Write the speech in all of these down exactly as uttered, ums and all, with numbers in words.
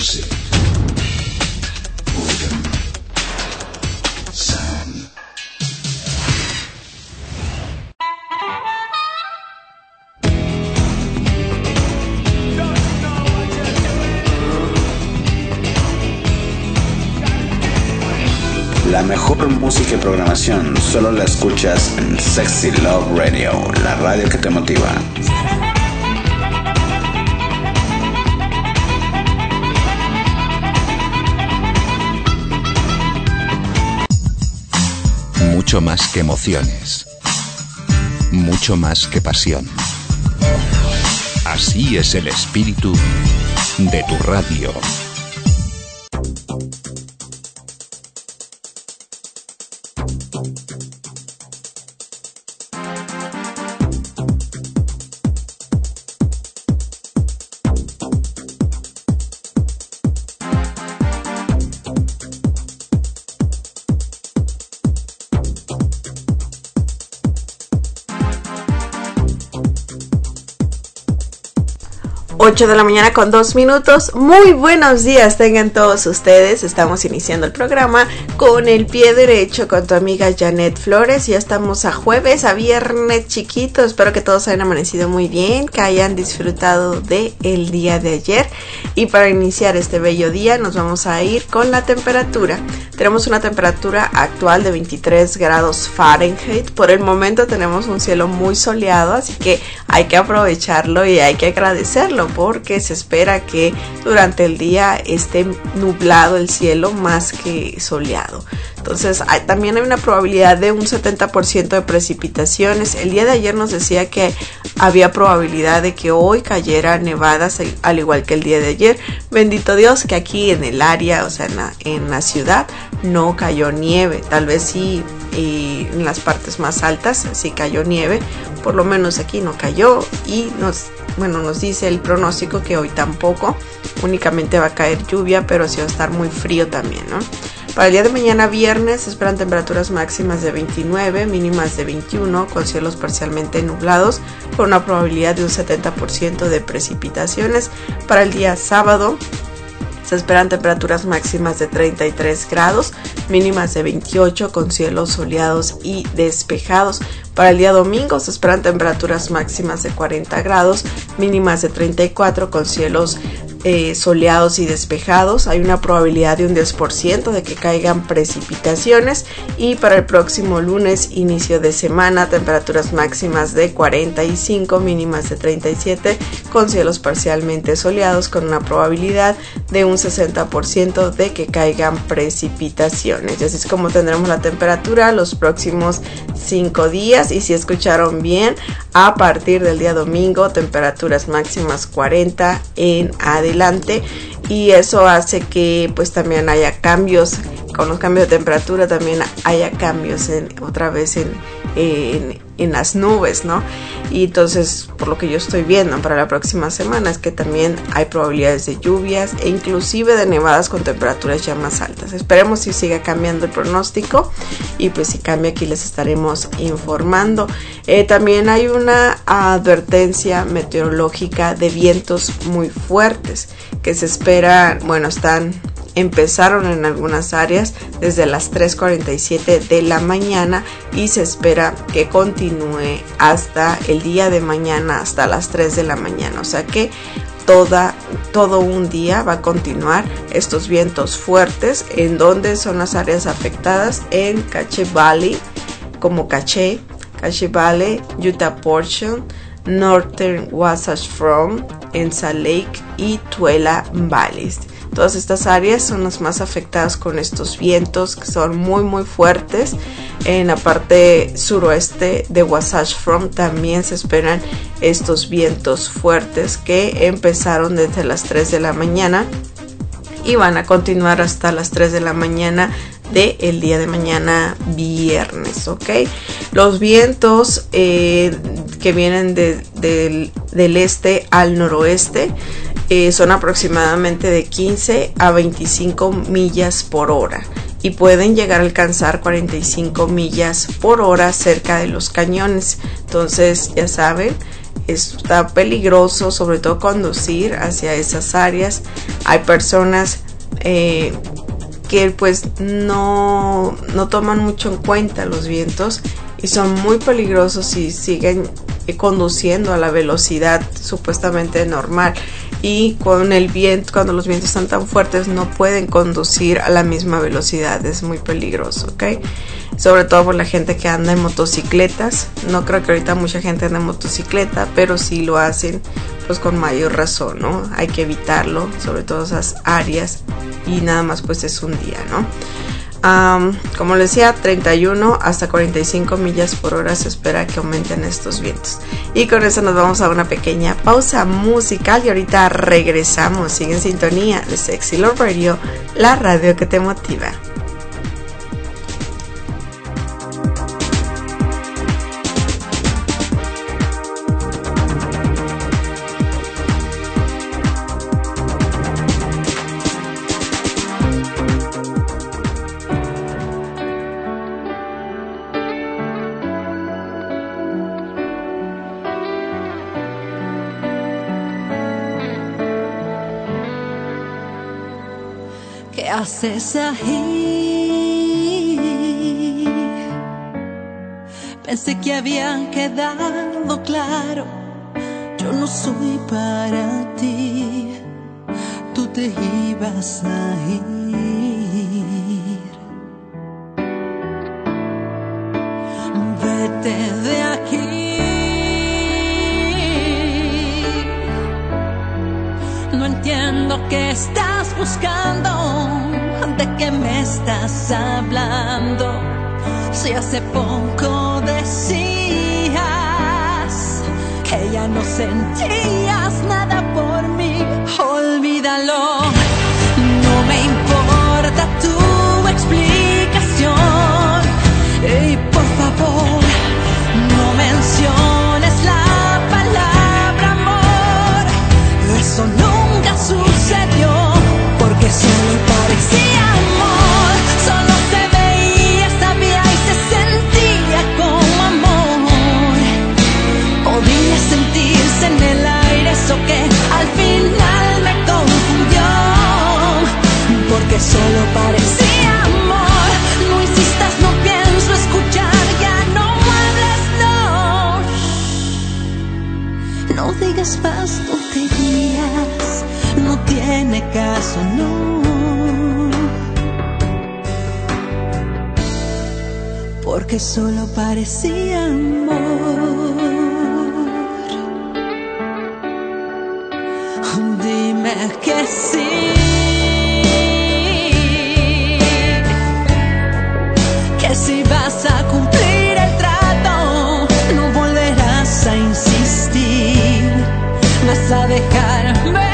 Music. Boredom. Sound. La mejor música y programación solo la escuchas en Sexy Love Radio, la radio que te motiva. Mucho más que emociones, mucho más que pasión. Así es el espíritu de tu radio. ocho de la mañana con dos minutos. Muy buenos días tengan todos ustedes. Estamos iniciando el programa con el pie derecho con tu amiga Janet Flores. Ya estamos a jueves, a viernes chiquito. Espero que todos hayan amanecido muy bien, que hayan disfrutado de el día de ayer. Y para iniciar este bello día nos vamos a ir con la temperatura. Tenemos una temperatura actual de veintitrés grados Fahrenheit. Por el momento tenemos un cielo muy soleado, así que hay que aprovecharlo y hay que agradecerlo, porque se espera que durante el día esté nublado el cielo más que soleado. Entonces hay, también hay una probabilidad de un setenta por ciento de precipitaciones. El día de ayer nos decía que había probabilidad de que hoy cayera nevadas al igual que el día de ayer. Bendito Dios que aquí en el área, o sea en la, en la ciudad, no cayó nieve. Tal vez sí eh, en las partes más altas sí cayó nieve. Por lo menos aquí no cayó y nos... Bueno, nos dice el pronóstico que hoy tampoco, únicamente va a caer lluvia, pero sí va a estar muy frío también, ¿no? Para el día de mañana viernes se esperan temperaturas máximas de veintinueve, mínimas de veintiuno, con cielos parcialmente nublados, con una probabilidad de un setenta por ciento de precipitaciones. Para el día sábado se esperan temperaturas máximas de treinta y tres grados, mínimas de veintiocho, con cielos soleados y despejados. Para el día domingo se esperan temperaturas máximas de cuarenta grados, mínimas de treinta y cuatro, con cielos eh, soleados y despejados. Hay una probabilidad de un diez por ciento de que caigan precipitaciones. Y para el próximo lunes, inicio de semana, temperaturas máximas de cuarenta y cinco, mínimas de treinta y siete, con cielos parcialmente soleados, con una probabilidad de un sesenta por ciento de que caigan precipitaciones. Y así es como tendremos la temperatura los próximos cinco días. Y si escucharon bien, a partir del día domingo, temperaturas máximas cuarenta en adelante, y eso hace que pues también haya cambios. Con los cambios de temperatura también haya cambios en, otra vez en, en, en las nubes, ¿no? Y entonces, por lo que yo estoy viendo para la próxima semana, es que también hay probabilidades de lluvias e inclusive de nevadas con temperaturas ya más altas. Esperemos si siga cambiando el pronóstico, y pues si cambia aquí les estaremos informando. Eh, también hay una advertencia meteorológica de vientos muy fuertes que se espera, bueno, están... empezaron en algunas áreas desde las tres cuarenta y siete de la mañana y se espera que continúe hasta el día de mañana, hasta las tres de la mañana. O sea que toda, todo un día va a continuar estos vientos fuertes. ¿En donde son las áreas afectadas? En Cache Valley, como Cache, Cache Valley, Utah Portion, Northern Wasatch Front, en Salt Lake y Tuella Valleys. Todas estas áreas son las más afectadas con estos vientos que son muy muy fuertes. En la parte suroeste de Wasatch Front también se esperan estos vientos fuertes que empezaron desde las tres de la mañana y van a continuar hasta las tres de la mañana de el día de mañana viernes, ¿ok? Los vientos eh, que vienen de, de, del este al noroeste eh, son aproximadamente de quince a veinticinco millas por hora y pueden llegar a alcanzar cuarenta y cinco millas por hora cerca de los cañones. Entonces, ya saben, está peligroso, sobre todo conducir hacia esas áreas. Hay personas eh, que pues no, no toman mucho en cuenta los vientos y son muy peligrosos si siguen conduciendo a la velocidad supuestamente normal, y con el viento, cuando los vientos están tan fuertes, no pueden conducir a la misma velocidad. Es muy peligroso, ¿ok? Sobre todo por la gente que anda en motocicletas. No creo que ahorita mucha gente ande en motocicleta, pero si lo hacen, pues con mayor razón, ¿no? Hay que evitarlo, sobre todo esas áreas, y nada más pues es un día, ¿no? Um, como les decía, treinta y uno hasta cuarenta y cinco millas por hora se espera que aumenten estos vientos. Y con eso nos vamos a una pequeña pausa musical y ahorita regresamos. Sigue en sintonía de Sexy Love Radio, la radio que te motiva. ¿Qué haces ahí? Pensé que había quedado claro, yo no soy para ti, tú te ibas a ir. Vete de aquí, no entiendo qué estás buscando, de qué me estás hablando. Si hace poco decías que ya no sentías nada por mí, olvídalo. No me importa tu explicación, y por favor no menciones la palabra amor. Eso nunca sucedió, porque solo parecía amor, solo se veía, sabía y se sentía como amor. Podía sentirse en el aire, eso que al final me confundió, porque solo parecía amor. No insistas, no pienso escuchar, ya no hables, no. No digas más tonterías, no tiene caso, no. Porque solo parecía amor. Dime que sí, que si vas a cumplir el trato, no volverás a insistir, vas a dejarme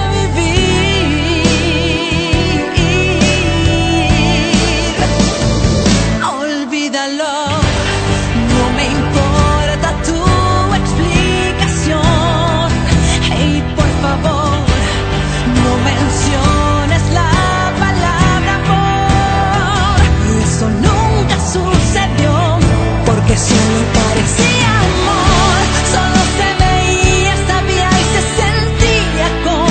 que solo parecía amor, solo se veía, sabía y se sentía como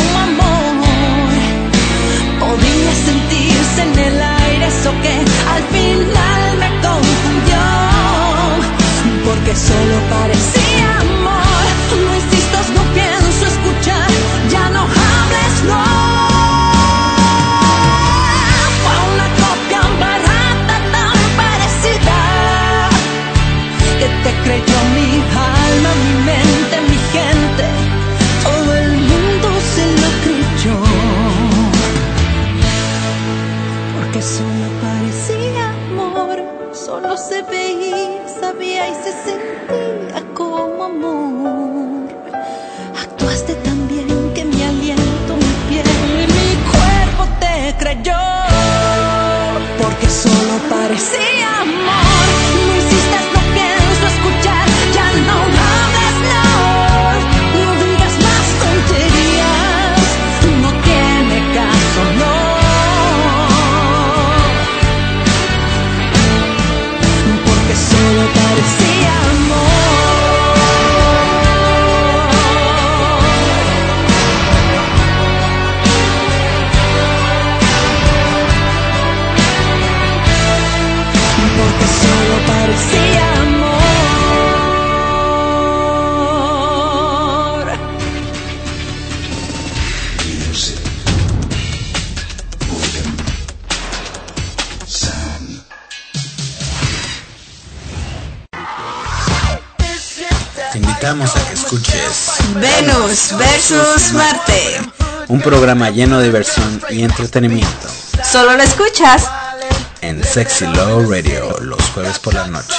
invitamos a que escuches Venus versus Marte. Un programa lleno de diversión y entretenimiento. Solo lo escuchas en Sexy Love Radio los jueves por la noche.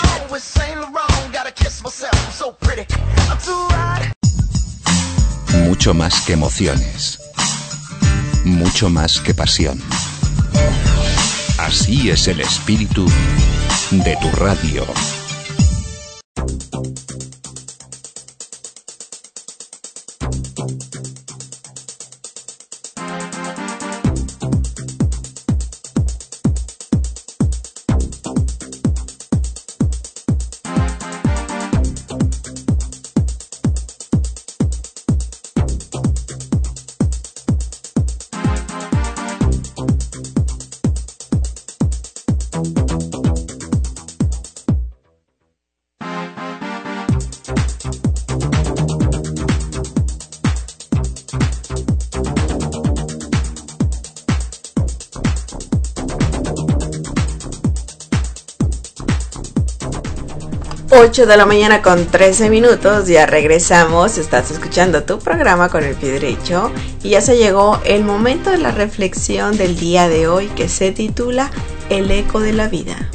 Mucho más que emociones. Mucho más que pasión. Así es el espíritu de tu radio. ocho de la mañana con trece minutos, ya regresamos, estás escuchando tu programa con el pie derecho y ya se llegó el momento de la reflexión del día de hoy que se titula El eco de la vida.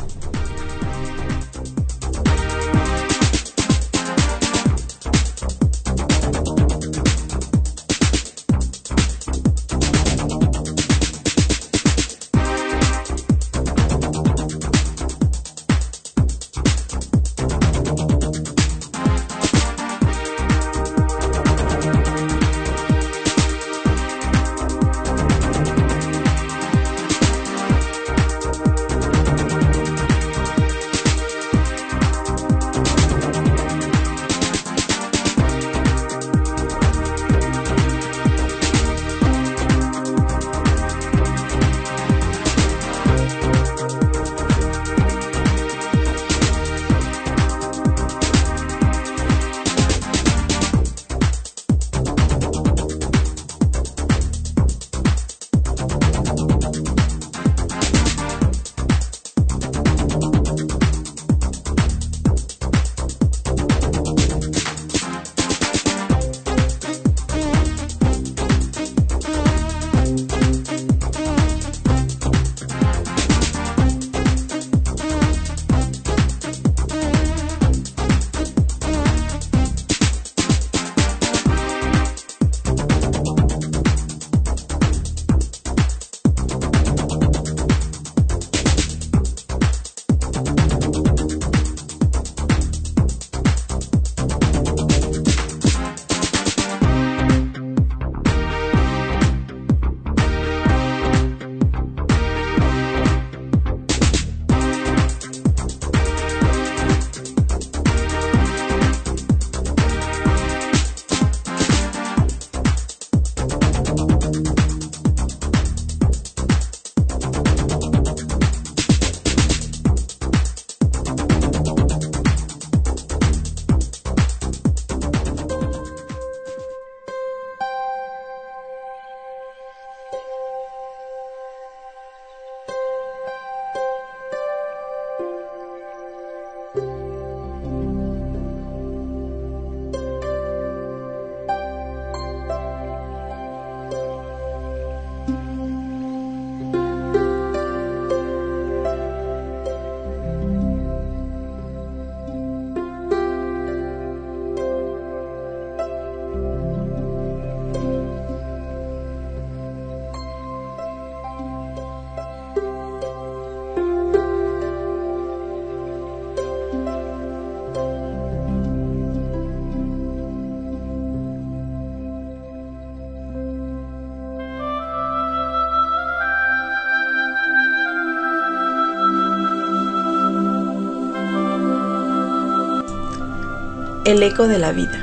El eco de la vida.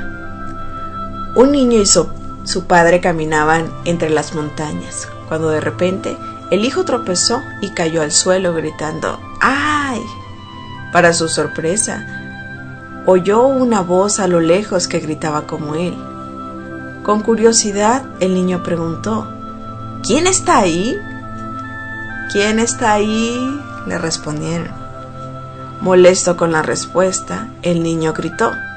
Un niño y su, su padre caminaban entre las montañas, cuando de repente el hijo tropezó y cayó al suelo gritando ¡ay! Para su sorpresa, oyó una voz a lo lejos que gritaba como él. Con curiosidad, el niño preguntó: ¿quién está ahí? ¿Quién está ahí?, le respondieron. Molesto con la respuesta, el niño gritó: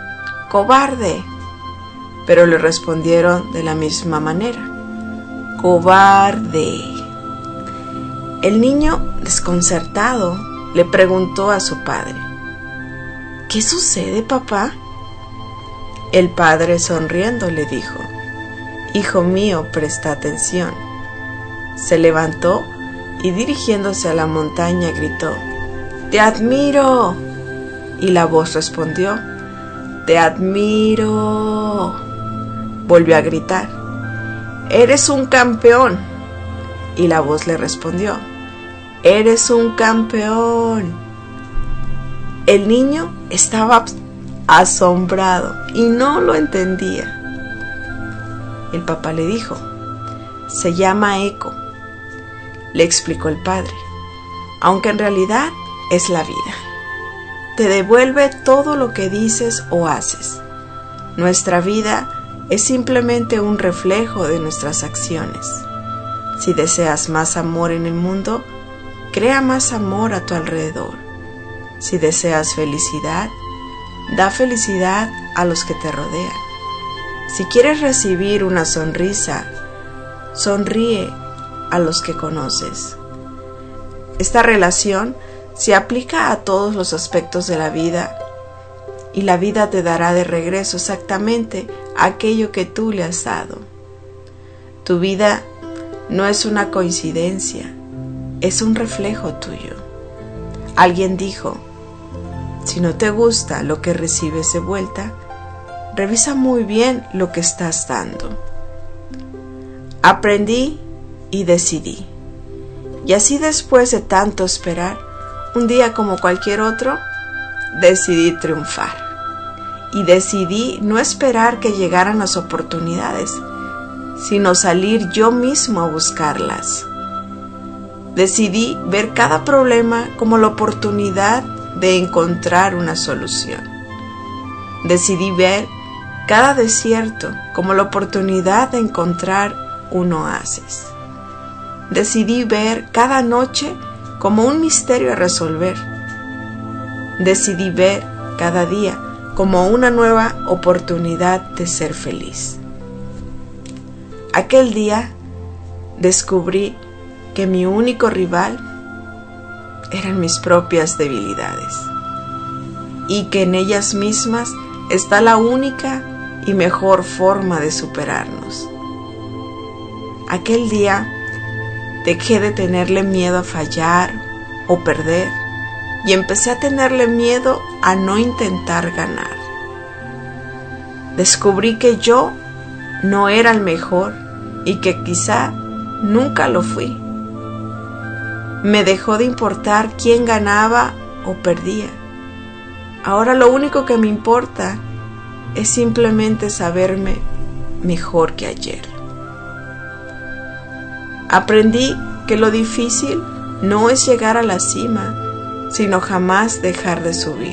cobarde. Pero le respondieron de la misma manera, cobarde. El niño, desconcertado, le preguntó a su padre, ¿qué sucede, papá? El padre, sonriendo, le dijo, hijo mío, presta atención. Se levantó y dirigiéndose a la montaña gritó, ¡te admiro! Y la voz respondió, ¡te admiro! Volvió a gritar, ¡eres un campeón! Y la voz le respondió, ¡eres un campeón! El niño estaba asombrado y no lo entendía. El papá le dijo, se llama eco. Le explicó el padre, aunque en realidad es la vida. Te devuelve todo lo que dices o haces. Nuestra vida es simplemente un reflejo de nuestras acciones. Si deseas más amor en el mundo, crea más amor a tu alrededor. Si deseas felicidad, da felicidad a los que te rodean. Si quieres recibir una sonrisa, sonríe a los que conoces. Esta relación se aplica a todos los aspectos de la vida y la vida te dará de regreso exactamente aquello que tú le has dado. Tu vida no es una coincidencia, es un reflejo tuyo. Alguien dijo, si no te gusta lo que recibes de vuelta, revisa muy bien lo que estás dando. Aprendí y decidí. Y así después de tanto esperar, un día como cualquier otro, decidí triunfar. Y decidí no esperar que llegaran las oportunidades, sino salir yo mismo a buscarlas. Decidí ver cada problema como la oportunidad de encontrar una solución. Decidí ver cada desierto como la oportunidad de encontrar un oasis. Decidí ver cada noche como un misterio a resolver. Decidí ver cada día como una nueva oportunidad de ser feliz. Aquel día descubrí que mi único rival eran mis propias debilidades y que en ellas mismas está la única y mejor forma de superarnos. Aquel día dejé de tenerle miedo a fallar o perder y empecé a tenerle miedo a no intentar ganar. Descubrí que yo no era el mejor y que quizá nunca lo fui. Me dejó de importar quién ganaba o perdía. Ahora lo único que me importa es simplemente saberme mejor que ayer. Aprendí que lo difícil no es llegar a la cima, sino jamás dejar de subir.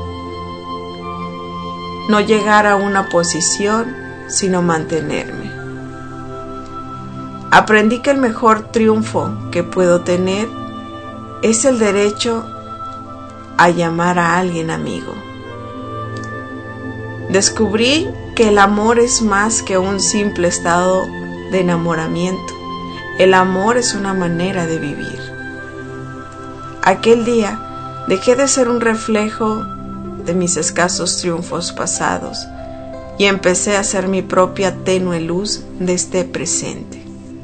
No llegar a una posición, sino mantenerme. Aprendí que el mejor triunfo que puedo tener es el derecho a llamar a alguien amigo. Descubrí que el amor es más que un simple estado de enamoramiento. El amor es una manera de vivir. Aquel día dejé de ser un reflejo de mis escasos triunfos pasados y empecé a ser mi propia tenue luz de este presente.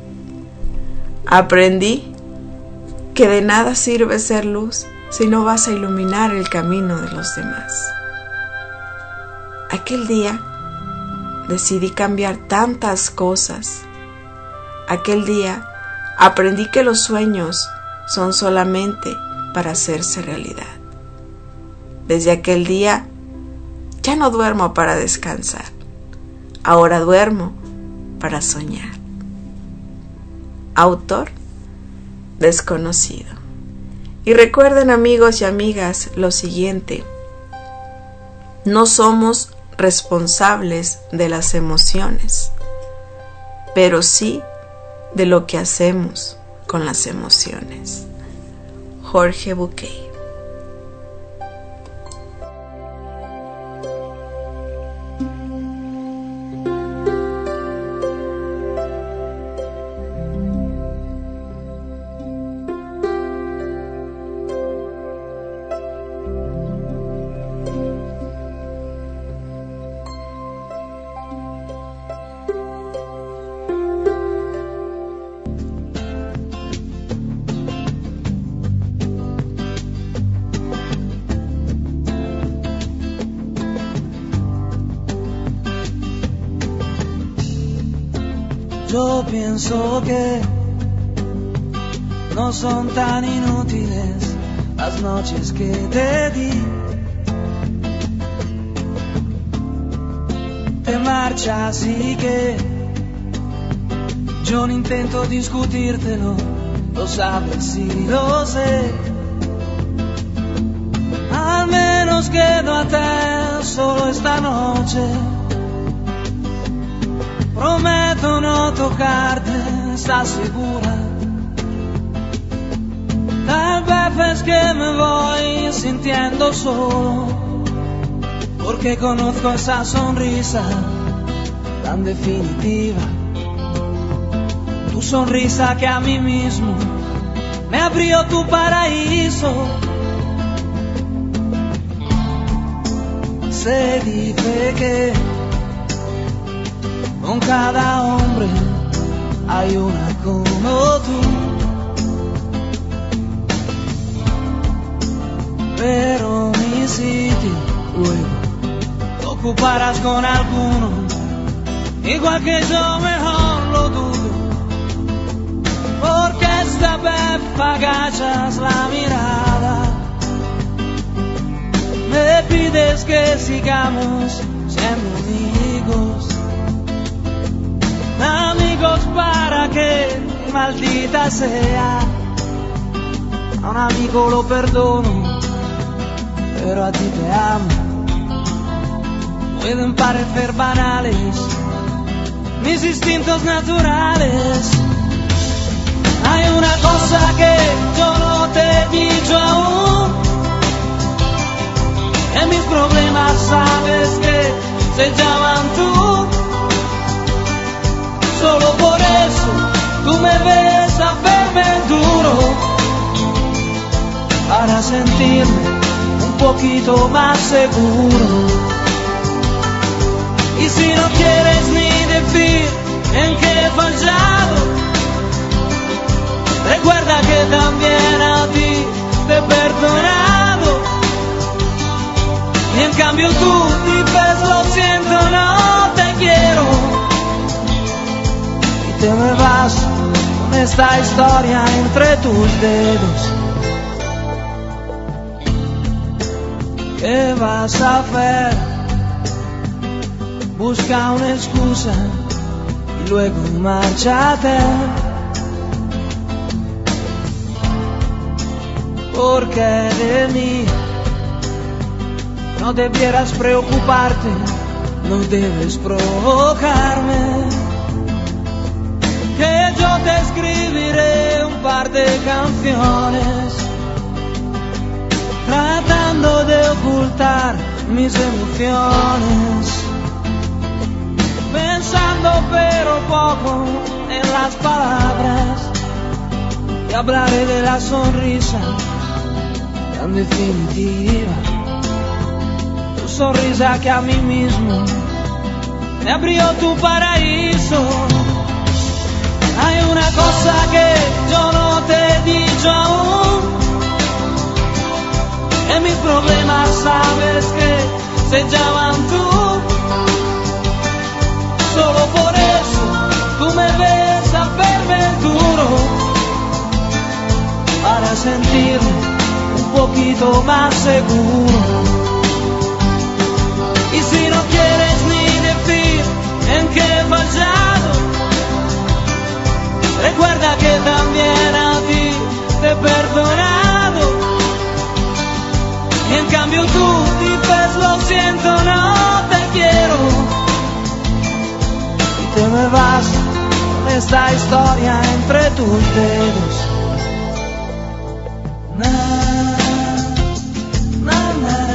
Aprendí que de nada sirve ser luz si no vas a iluminar el camino de los demás. Aquel día decidí cambiar tantas cosas. Aquel día aprendí que los sueños son solamente para hacerse realidad. Desde aquel día ya no duermo para descansar. Ahora duermo para soñar. Autor desconocido. Y recuerden, amigos y amigas, lo siguiente: no somos responsables de las emociones, pero sí de lo que hacemos con las emociones. Jorge Bucay. pienso que no son tan inútiles las noches que te di. Te marchas y que yo no intento discutírtelo, lo sabes y lo sé. Al menos quedo a te solo esta noche. Prometo no tocarte, ¿estás segura? Tal vez es que me voy sintiendo solo, porque conozco esa sonrisa tan definitiva. Tu sonrisa que a mí mismo me abrió tu paraíso. Se dice que con cada hombre hay una como tú, pero mi sitio luego lo ocuparás con alguno, igual que yo, mejor lo dudo, porque esta vez agachas la mirada, me pides que sigamos siendo amigos. Amigos para que, maldita sea, a un amigo lo perdono, pero a ti te amo. Pueden parecer banales mis instintos naturales. Hay una cosa que yo no te he dicho aún, en mis problemas sabes que se llaman tú. Solo por eso tú me ves a verme duro, para sentirme un poquito más seguro. Y si no quieres ni decir en qué he fallado, recuerda que también a ti te he perdonado. Y en cambio tú dices lo siento, no te quiero. Te me vas con esta historia entre tus dedos. ¿Qué vas a hacer? Busca una excusa y luego márchate, porque de mí no debieras preocuparte, no debes provocarme. Que yo te escribiré un par de canciones, tratando de ocultar mis emociones, pensando pero poco en las palabras, y hablaré de la sonrisa tan definitiva, tu sonrisa que a mí mismo me abrió tu paraíso. Hay una cosa que yo no te he dicho aún, en mis problemas sabes que se llaman tú. Solo por eso tú me ves a verme duro, para sentirme un poquito más seguro. Y si no quieres ni decir en qué he fallado, recuerda que también a ti te he perdonado. Y en cambio tú dices lo siento, no te quiero. Y te me vas con esta historia entre tus dedos. Na, na, na,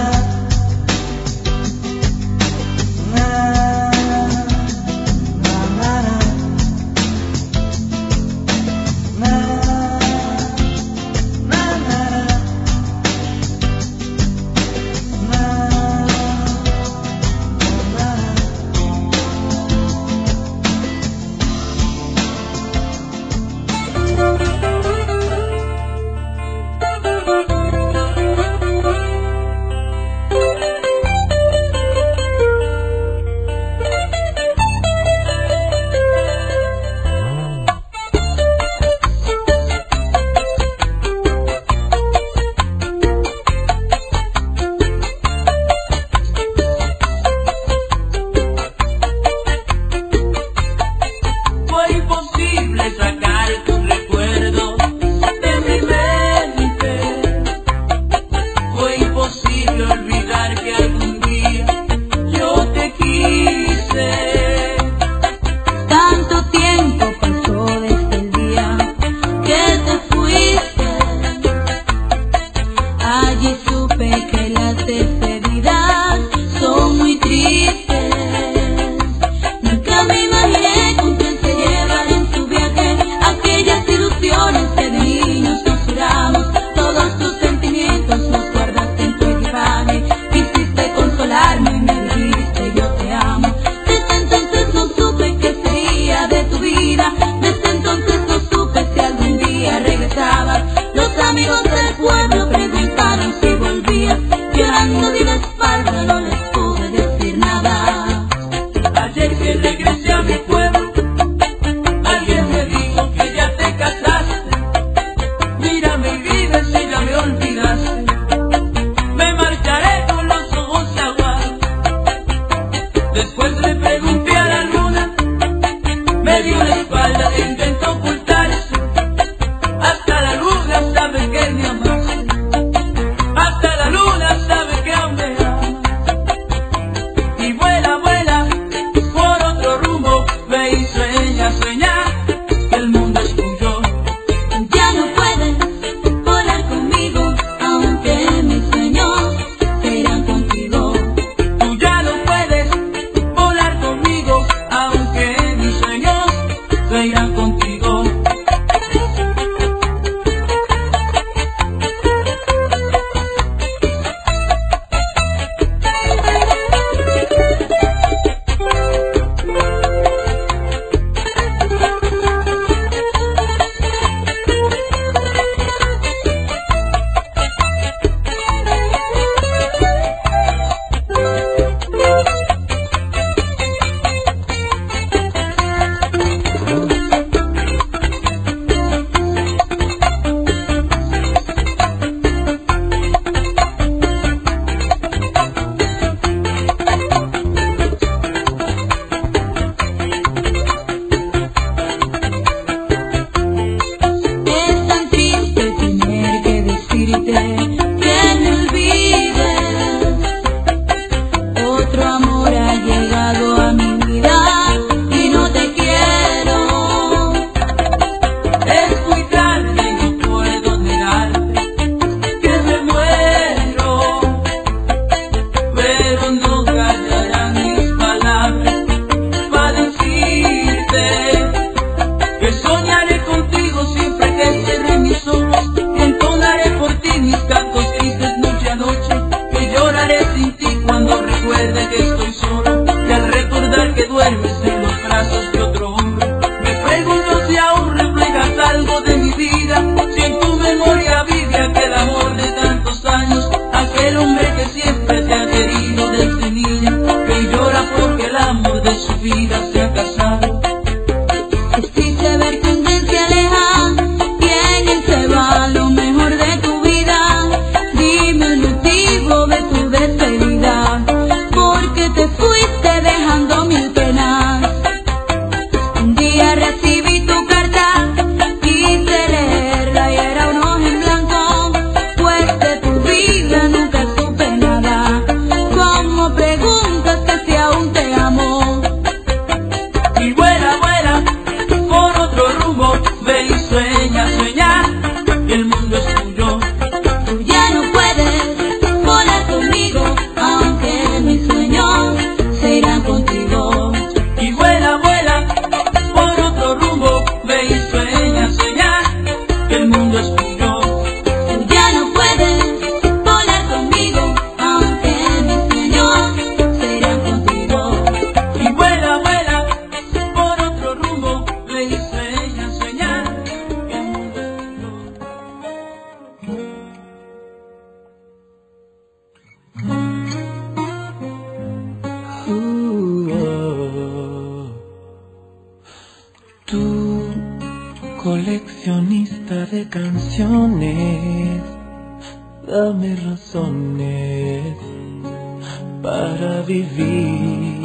ve y sueña, sueña, que el mundo es tuyo. Tú ya no puedes volar conmigo, aunque mis sueños se irán contigo. Y vuela, vuela, por otro rumbo, ve y sueña, sueña, que el mundo es tuyo. Tú ya no puedes volar conmigo, aunque mis sueños se irán contigo. Y vuela, vuela, por otro rumbo, ve y sueña, sueña, que el mundo es tuyo. Uh, oh. Tú, coleccionista de canciones, dame razones para vivir.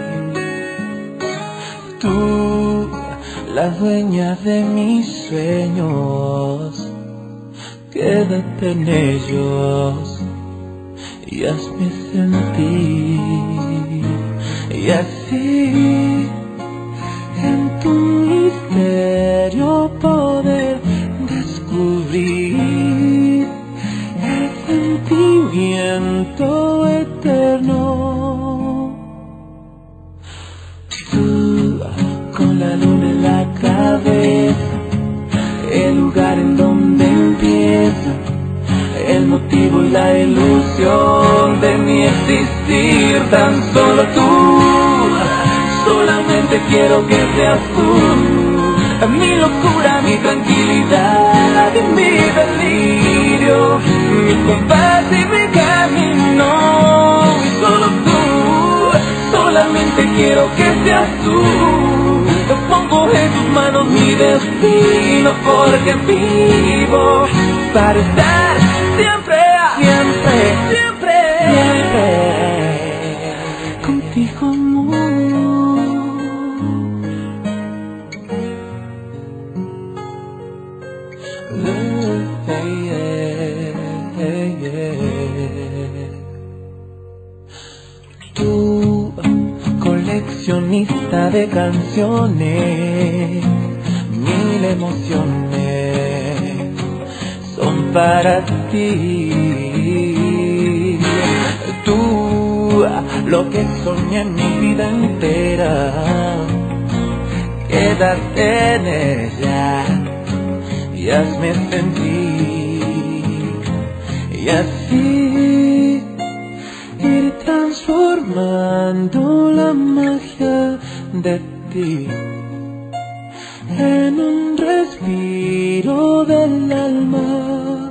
Tú, la dueña de mis sueños, quédate en ellos y hazme sentir. Y así, en tu misterio poder descubrir el sentimiento eterno. Tú, con la luna en la cabeza, el lugar en donde empieza el motivo y la ilusión de mi existir. Tan solo tú, solamente quiero que seas tú, mi locura, mi tranquilidad y mi delirio, mi compás y mi camino. Y solo tú, solamente quiero que seas tú. Yo pongo en tus manos mi destino, porque vivo para estar siempre, siempre, siempre, siempre contigo, amor. Hey, yeah, hey, yeah. Tú, coleccionista de canciones, mil emociones son para ti. Tú, lo que soñé en mi vida entera, quédate en ella y hazme sentir. Y así ir transformando la magia de ti en un respiro del alma.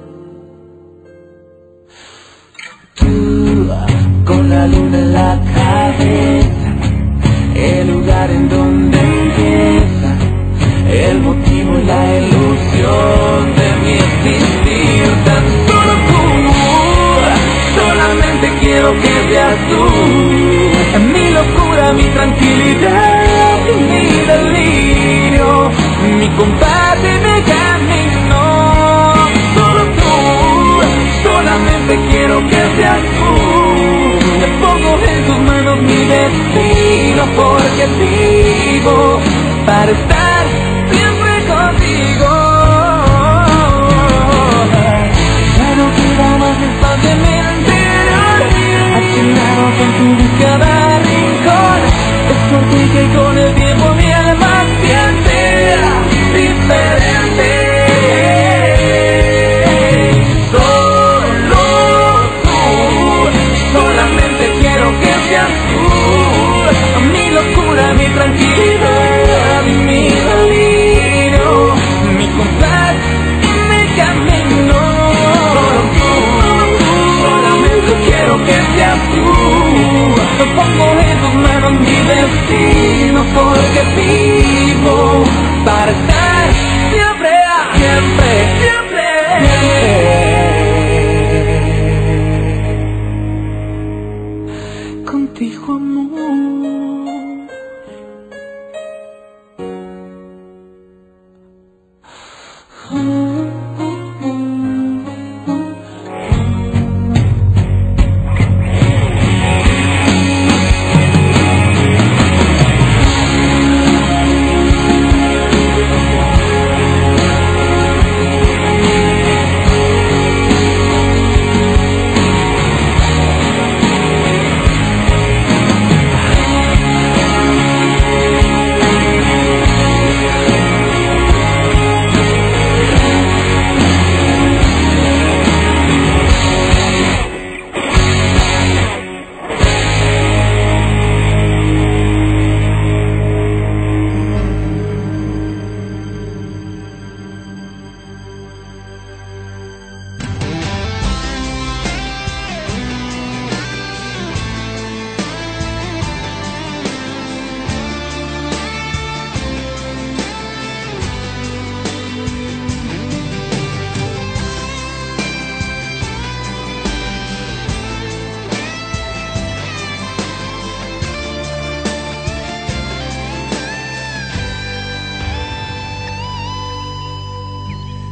Tú, con la luna en la cabeza, el lugar en donde empieza el motivo y la ilusión de mi existir. Tan solo tú, solamente quiero que seas tú, mi locura, mi tranquilidad y mi delirio, mi compás y mi camino. Solo tú, solamente quiero que seas tú. Te pongo en tus manos mi destino, porque vivo para estar siempre contigo. Ya no queda más espacio en mi interior, achinado con tu cada rincón. Es por ti que con el tiempo mi alma siente diferente. Solo tú, solamente quiero que seas tú, mi locura, mi tranquilidad, mi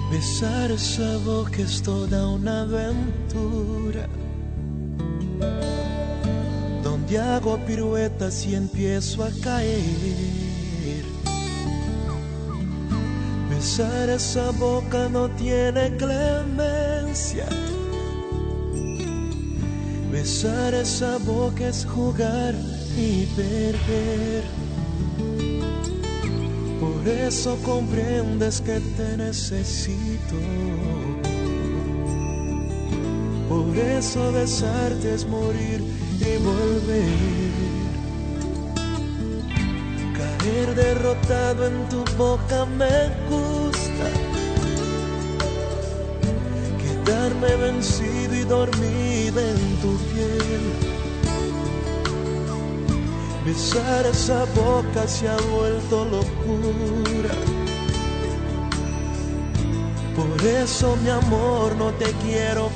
Besar esa boca es toda una aventura, donde hago piruetas y empiezo a caer. Besar esa boca no tiene clemencia. Besar esa boca es jugar y perder. Por eso comprendes que te necesito. Por eso besarte es morir y volver. Caer derrotado en tu boca me gusta. Quedarme vencido y dormido en tu piel. Besar esa boca se ha vuelto locura. Por eso, mi amor, no te quiero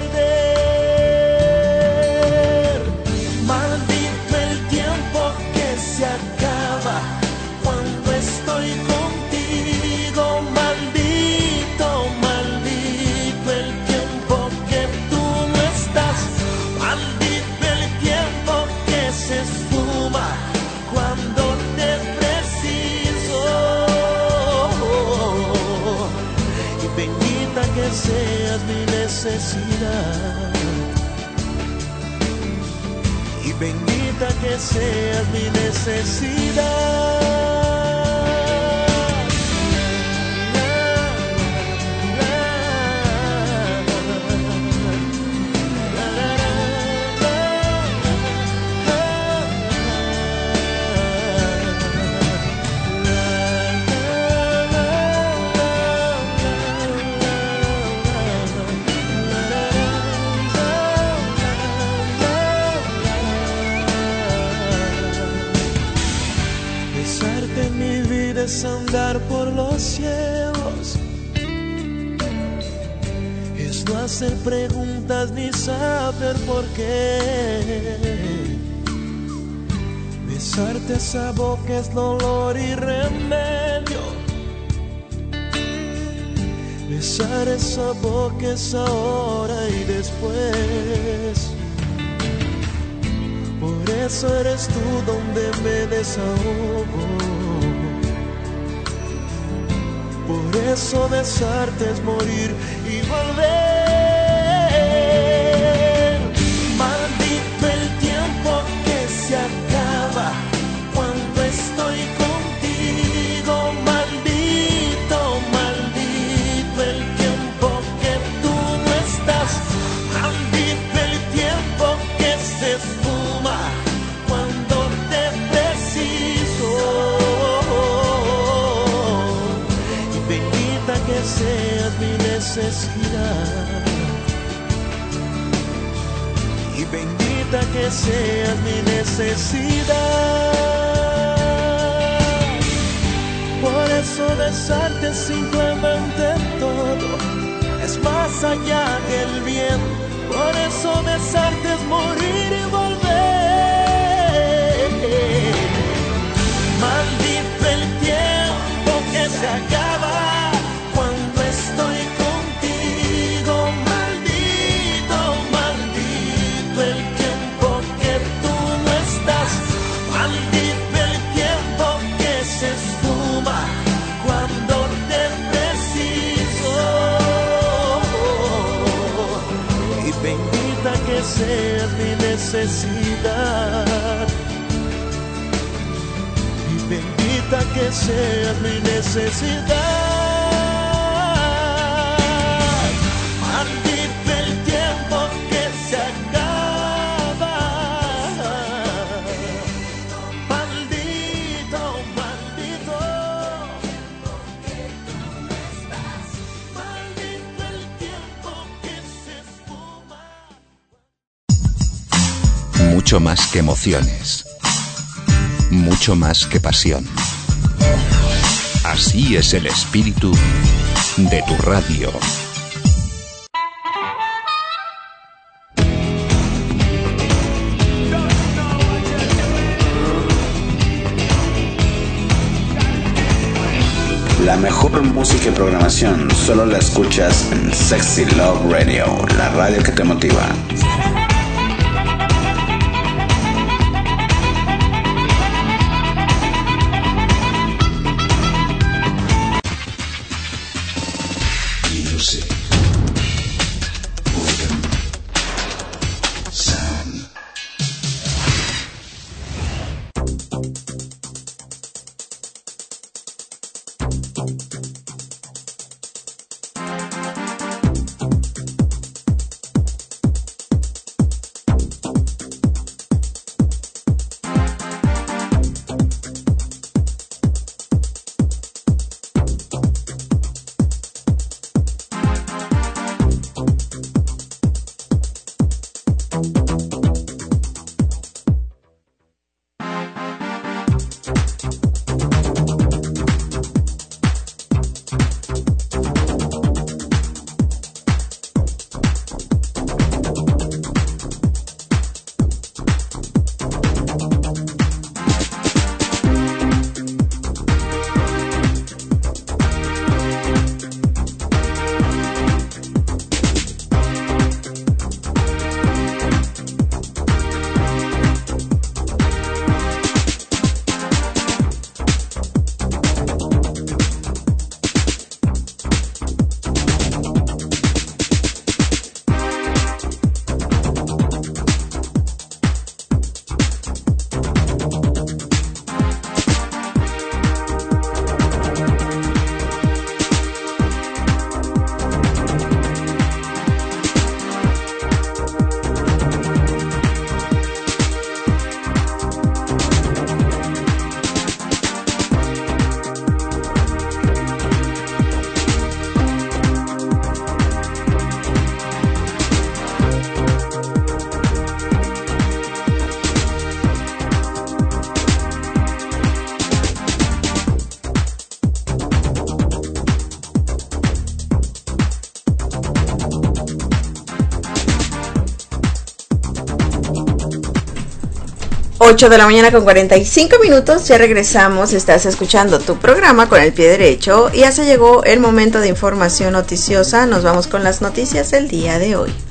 perder. Maldito el tiempo que se acaba cuando estoy contigo. Maldito, maldito el tiempo que tú no estás. Maldito el tiempo que se esfuma cuando te preciso. Y bendita que seas mi necesidad. Y bendita que seas mi necesidad. Es andar por los cielos, es no hacer preguntas ni saber por qué. Besarte esa boca es dolor y remedio. Besar esa boca es ahora y después. Por eso eres tú donde me desahogo. Por eso besarte es morir y volver. Maldito el tiempo que se acaba cuando estoy contigo. Maldito, maldito el tiempo que tú no estás. Maldito el tiempo que se esfuma cuando te preciso. Que seas mi necesidad. Y bendita que seas mi necesidad. Por eso besarte es simplemente todo, es más allá que el bien. Por eso besarte es morir y volver. Maldito el tiempo que se acaba cuando estoy contigo. Maldito, maldito el tiempo que tú no estás. Maldito el tiempo que se esfuma cuando te preciso. Y bendita que seas mi necesidad. Y bendita que seas mi necesidad. Mucho más que emociones, mucho más que pasión. Así es el espíritu de tu radio. La mejor música y programación solo la escuchas en Sexy Love Radio, la radio que te motiva. ocho de la mañana con cuarenta y cinco minutos, ya regresamos, estás escuchando tu programa con el pie derecho y ya se llegó el momento de información noticiosa. Nos vamos con las noticias del día de hoy.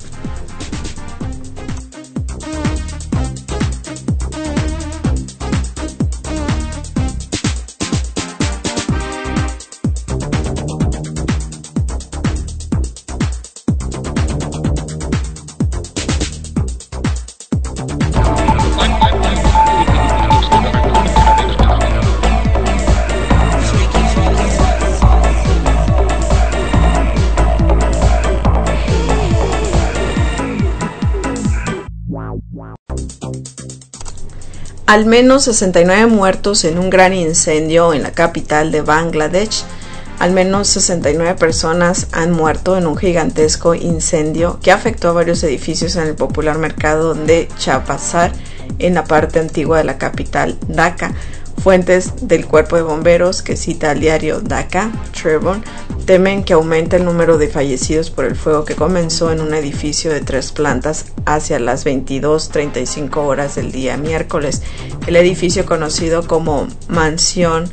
Al menos sesenta y nueve muertos en un gran incendio en la capital de Bangladesh. Al menos sesenta y nueve personas han muerto en un gigantesco incendio que afectó a varios edificios en el popular mercado de Chapazar, en la parte antigua de la capital, Dhaka. Fuentes del cuerpo de bomberos, que cita al diario Dhaka Tribune, temen que aumente el número de fallecidos por el fuego que comenzó en un edificio de tres plantas hacia las veintidós treinta y cinco horas del día miércoles. El edificio, conocido como Mansión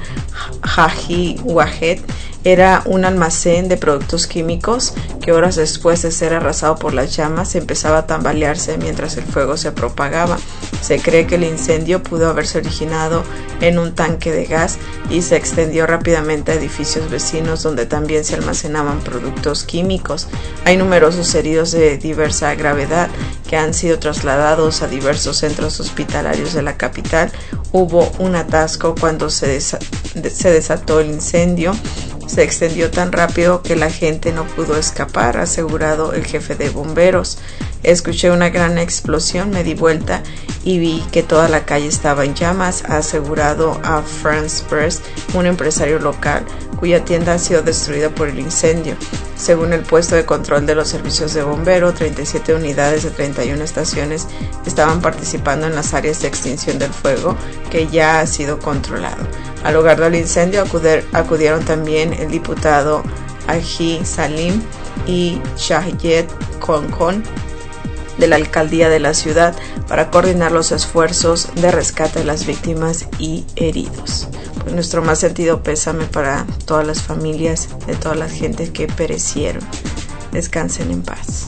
Haji Wahed, era un almacén de productos químicos que horas después de ser arrasado por las llamas empezaba a tambalearse mientras el fuego se propagaba. Se cree que el incendio pudo haberse originado en un tanque de gas y se extendió rápidamente a edificios vecinos donde también se almacenaban productos químicos. Hay numerosos heridos de diversa gravedad que han sido trasladados a diversos centros hospitalarios de la capital. Hubo un atasco cuando se, desa- se desató el incendio. Se extendió tan rápido que la gente no pudo escapar, ha asegurado el jefe de bomberos. Escuché una gran explosión, me di vuelta y vi que toda la calle estaba en llamas, ha asegurado a France Press, un empresario local cuya tienda ha sido destruida por el incendio. Según el puesto de control de los servicios de bombero, treinta y siete unidades de treinta y una estaciones estaban participando en las áreas de extinción del fuego, que ya ha sido controlado. Al lugar del incendio acudir, acudieron también el diputado Haji Salim y Shahid Konkon de la alcaldía de la ciudad para coordinar los esfuerzos de rescate de las víctimas y heridos. nuestro más sentido pésame para todas las familias de todas las gentes que perecieron. Descansen en paz.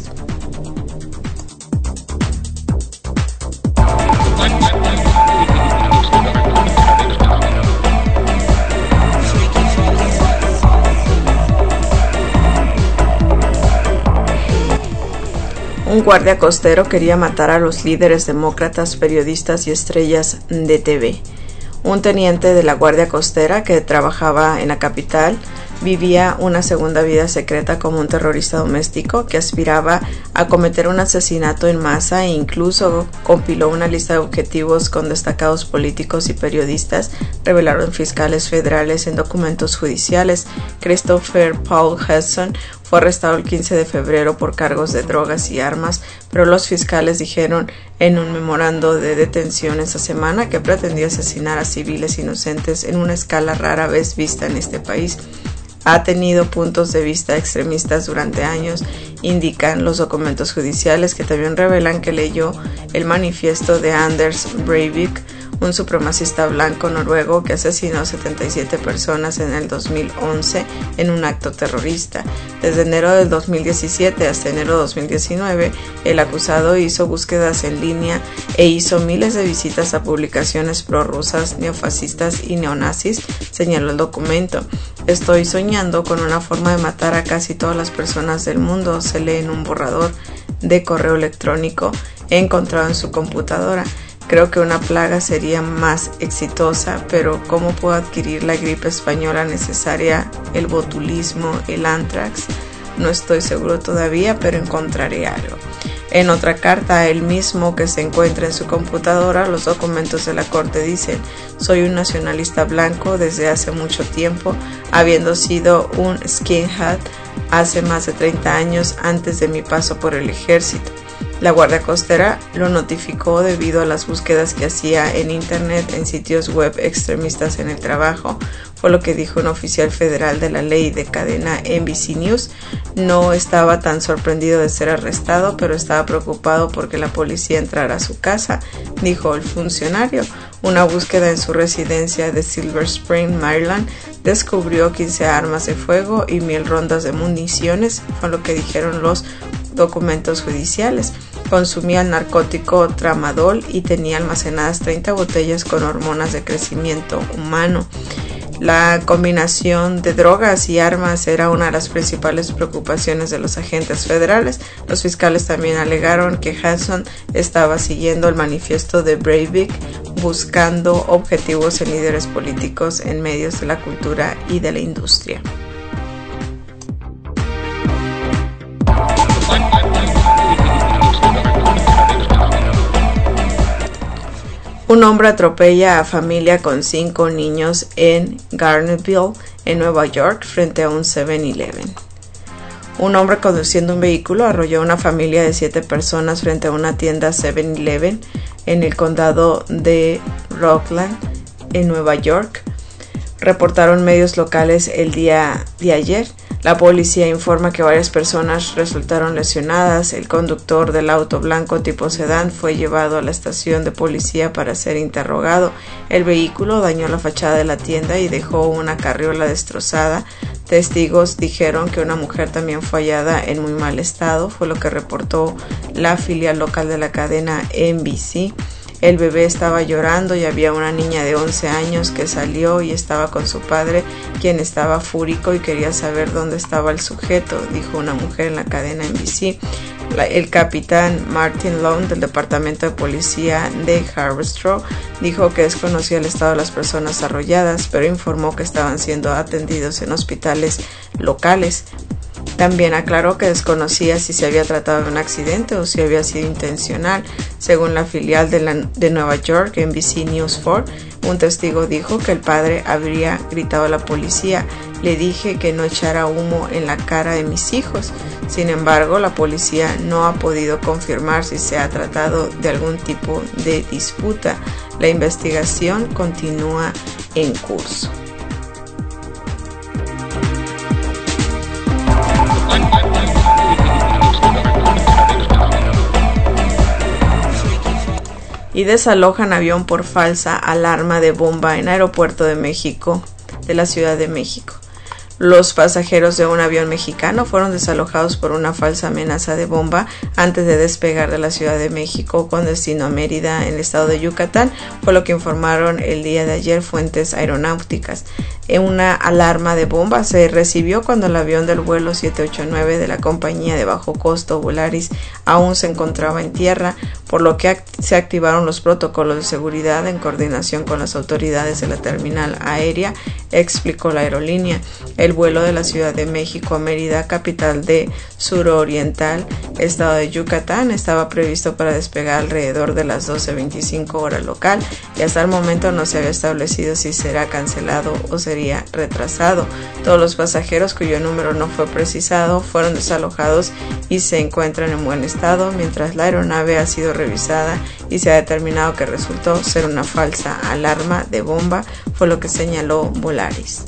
Un guardia costero quería matar a los líderes demócratas, periodistas y estrellas de T V. Un teniente de la Guardia Costera que trabajaba en la capital vivía una segunda vida secreta como un terrorista doméstico que aspiraba a cometer un asesinato en masa e incluso compiló una lista de objetivos con destacados políticos y periodistas, revelaron fiscales federales en documentos judiciales. Christopher Paul Hudson fue arrestado el quince de febrero por cargos de drogas y armas, pero los fiscales dijeron en un memorando de detención esa semana que pretendía asesinar a civiles inocentes en una escala rara vez vista en este país. Ha tenido puntos de vista extremistas durante años, indican los documentos judiciales, que también revelan que leyó el manifiesto de Anders Breivik, un supremacista blanco noruego que asesinó a setenta y siete personas en el dos mil once en un acto terrorista. Desde enero del dos mil diecisiete hasta enero de dos mil diecinueve, el acusado hizo búsquedas en línea e hizo miles de visitas a publicaciones prorrusas, neofascistas y neonazis, señaló el documento. Estoy soñando con una forma de matar a casi todas las personas del mundo, se lee en un borrador de correo electrónico encontrado en su computadora. Creo que una plaga sería más exitosa, pero ¿cómo puedo adquirir la gripe española necesaria, el botulismo, el anthrax? No estoy seguro todavía, pero encontraré algo. En otra carta, él mismo que se encuentra en su computadora, los documentos de la corte dicen: soy un nacionalista blanco desde hace mucho tiempo, habiendo sido un skinhead hace más de treinta años antes de mi paso por el ejército. La Guardia Costera lo notificó debido a las búsquedas que hacía en internet en sitios web extremistas en el trabajo, fue lo que dijo un oficial federal de la ley de cadena N B C News. No estaba tan sorprendido de ser arrestado, pero estaba preocupado porque la policía entrara a su casa, dijo el funcionario. Una búsqueda en su residencia de Silver Spring, Maryland, descubrió quince armas de fuego y mil rondas de municiones, fue lo que dijeron los documentos judiciales. Consumía el narcótico tramadol y tenía almacenadas treinta botellas con hormonas de crecimiento humano. La combinación de drogas y armas era una de las principales preocupaciones de los agentes federales. Los fiscales también alegaron que Hudson estaba siguiendo el manifiesto de Breivik, buscando objetivos en líderes políticos, en medios de la cultura y de la industria. Un hombre atropella a familia con cinco niños en Garnetville, en Nueva York, frente a un seven eleven. Un hombre conduciendo un vehículo arrolló a una familia de siete personas frente a una tienda seven eleven en el condado de Rockland, en Nueva York, reportaron medios locales el día de ayer. La policía informa que varias personas resultaron lesionadas. El conductor del auto blanco tipo sedán fue llevado a la estación de policía para ser interrogado. El vehículo dañó la fachada de la tienda y dejó una carriola destrozada. Testigos dijeron que una mujer también fue hallada en muy mal estado, fue lo que reportó la filial local de la cadena N B C. El bebé estaba llorando y había una niña de once años que salió y estaba con su padre, quien estaba fúrico y quería saber dónde estaba el sujeto, dijo una mujer en la cadena N B C. La, el capitán Martin Long del Departamento de Policía de Haverstraw dijo que desconocía el estado de las personas arrolladas, pero informó que estaban siendo atendidos en hospitales locales. También aclaró que desconocía si se había tratado de un accidente o si había sido intencional. Según la filial de, la, de Nueva York, N B C News cuatro, un testigo dijo que el padre habría gritado a la policía: le dije que no echara humo en la cara de mis hijos. Sin embargo, la policía no ha podido confirmar si se ha tratado de algún tipo de disputa. La investigación continúa en curso. y desalojan avión por falsa alarma de bomba en Aeropuerto de México, de la Ciudad de México. Los pasajeros de un avión mexicano fueron desalojados por una falsa amenaza de bomba antes de despegar de la Ciudad de México con destino a Mérida, en el estado de Yucatán, fue lo que informaron el día de ayer fuentes aeronáuticas. Una alarma de bomba se recibió cuando el avión del vuelo siete ochenta y nueve de la compañía de bajo costo Volaris aún se encontraba en tierra, por lo que act- se activaron los protocolos de seguridad en coordinación con las autoridades de la terminal aérea, explicó la aerolínea. El vuelo de la Ciudad de México a Mérida, capital de suroriental, estado de Yucatán, estaba previsto para despegar alrededor de las doce veinticinco hora local y hasta el momento no se había establecido si será cancelado o sería retrasado. Todos los pasajeros, cuyo número no fue precisado, fueron desalojados y se encuentran en buen estado, mientras la aeronave ha sido revisada y se ha determinado que resultó ser una falsa alarma de bomba, fue lo que señaló Volaris.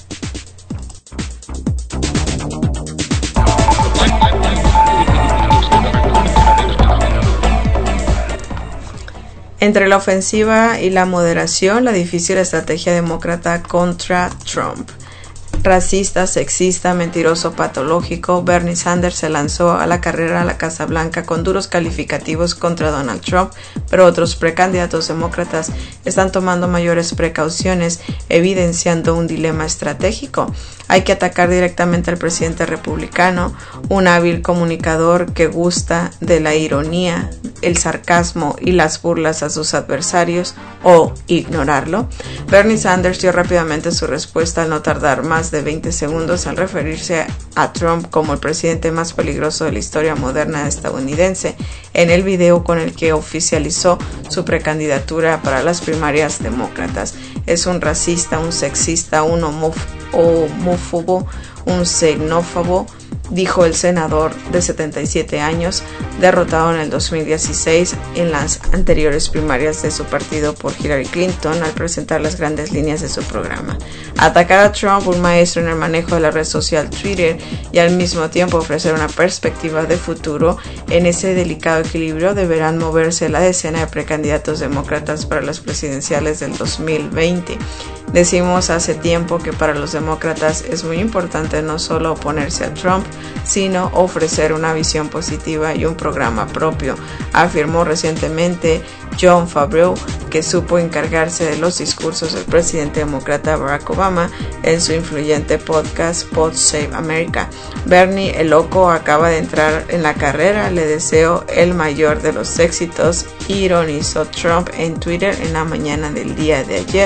Entre la ofensiva y la moderación, la difícil estrategia demócrata contra Trump. Racista, sexista, mentiroso, patológico, Bernie Sanders se lanzó a la carrera a la Casa Blanca con duros calificativos contra Donald Trump, pero otros precandidatos demócratas están tomando mayores precauciones, evidenciando un dilema estratégico. Hay que atacar directamente al presidente republicano, un hábil comunicador que gusta de la ironía, el sarcasmo y las burlas a sus adversarios, o ignorarlo. Bernie Sanders dio rápidamente su respuesta al no tardar más de veinte segundos al referirse a Trump como el presidente más peligroso de la historia moderna estadounidense en el video con el que oficializó su precandidatura para las primarias demócratas. Es un racista, un sexista, un homófobo, un xenófobo, dijo el senador de setenta y siete años, derrotado en el dos mil dieciséis en las anteriores primarias de su partido por Hillary Clinton, al presentar las grandes líneas de su programa. Atacar a Trump, un maestro en el manejo de la red social Twitter, y al mismo tiempo ofrecer una perspectiva de futuro, en ese delicado equilibrio deberán moverse la decena de precandidatos demócratas para las presidenciales del dos mil veinte. Decimos hace tiempo que para los demócratas es muy importante no solo oponerse a Trump, sino ofrecer una visión positiva y un programa propio, afirmó recientemente Jon Favreau, que supo encargarse de los discursos del presidente demócrata Barack Obama en su influyente podcast Pod Save America. Bernie, el loco, acaba de entrar en la carrera, le deseo el mayor de los éxitos, ironizó Trump en Twitter en la mañana del día de ayer.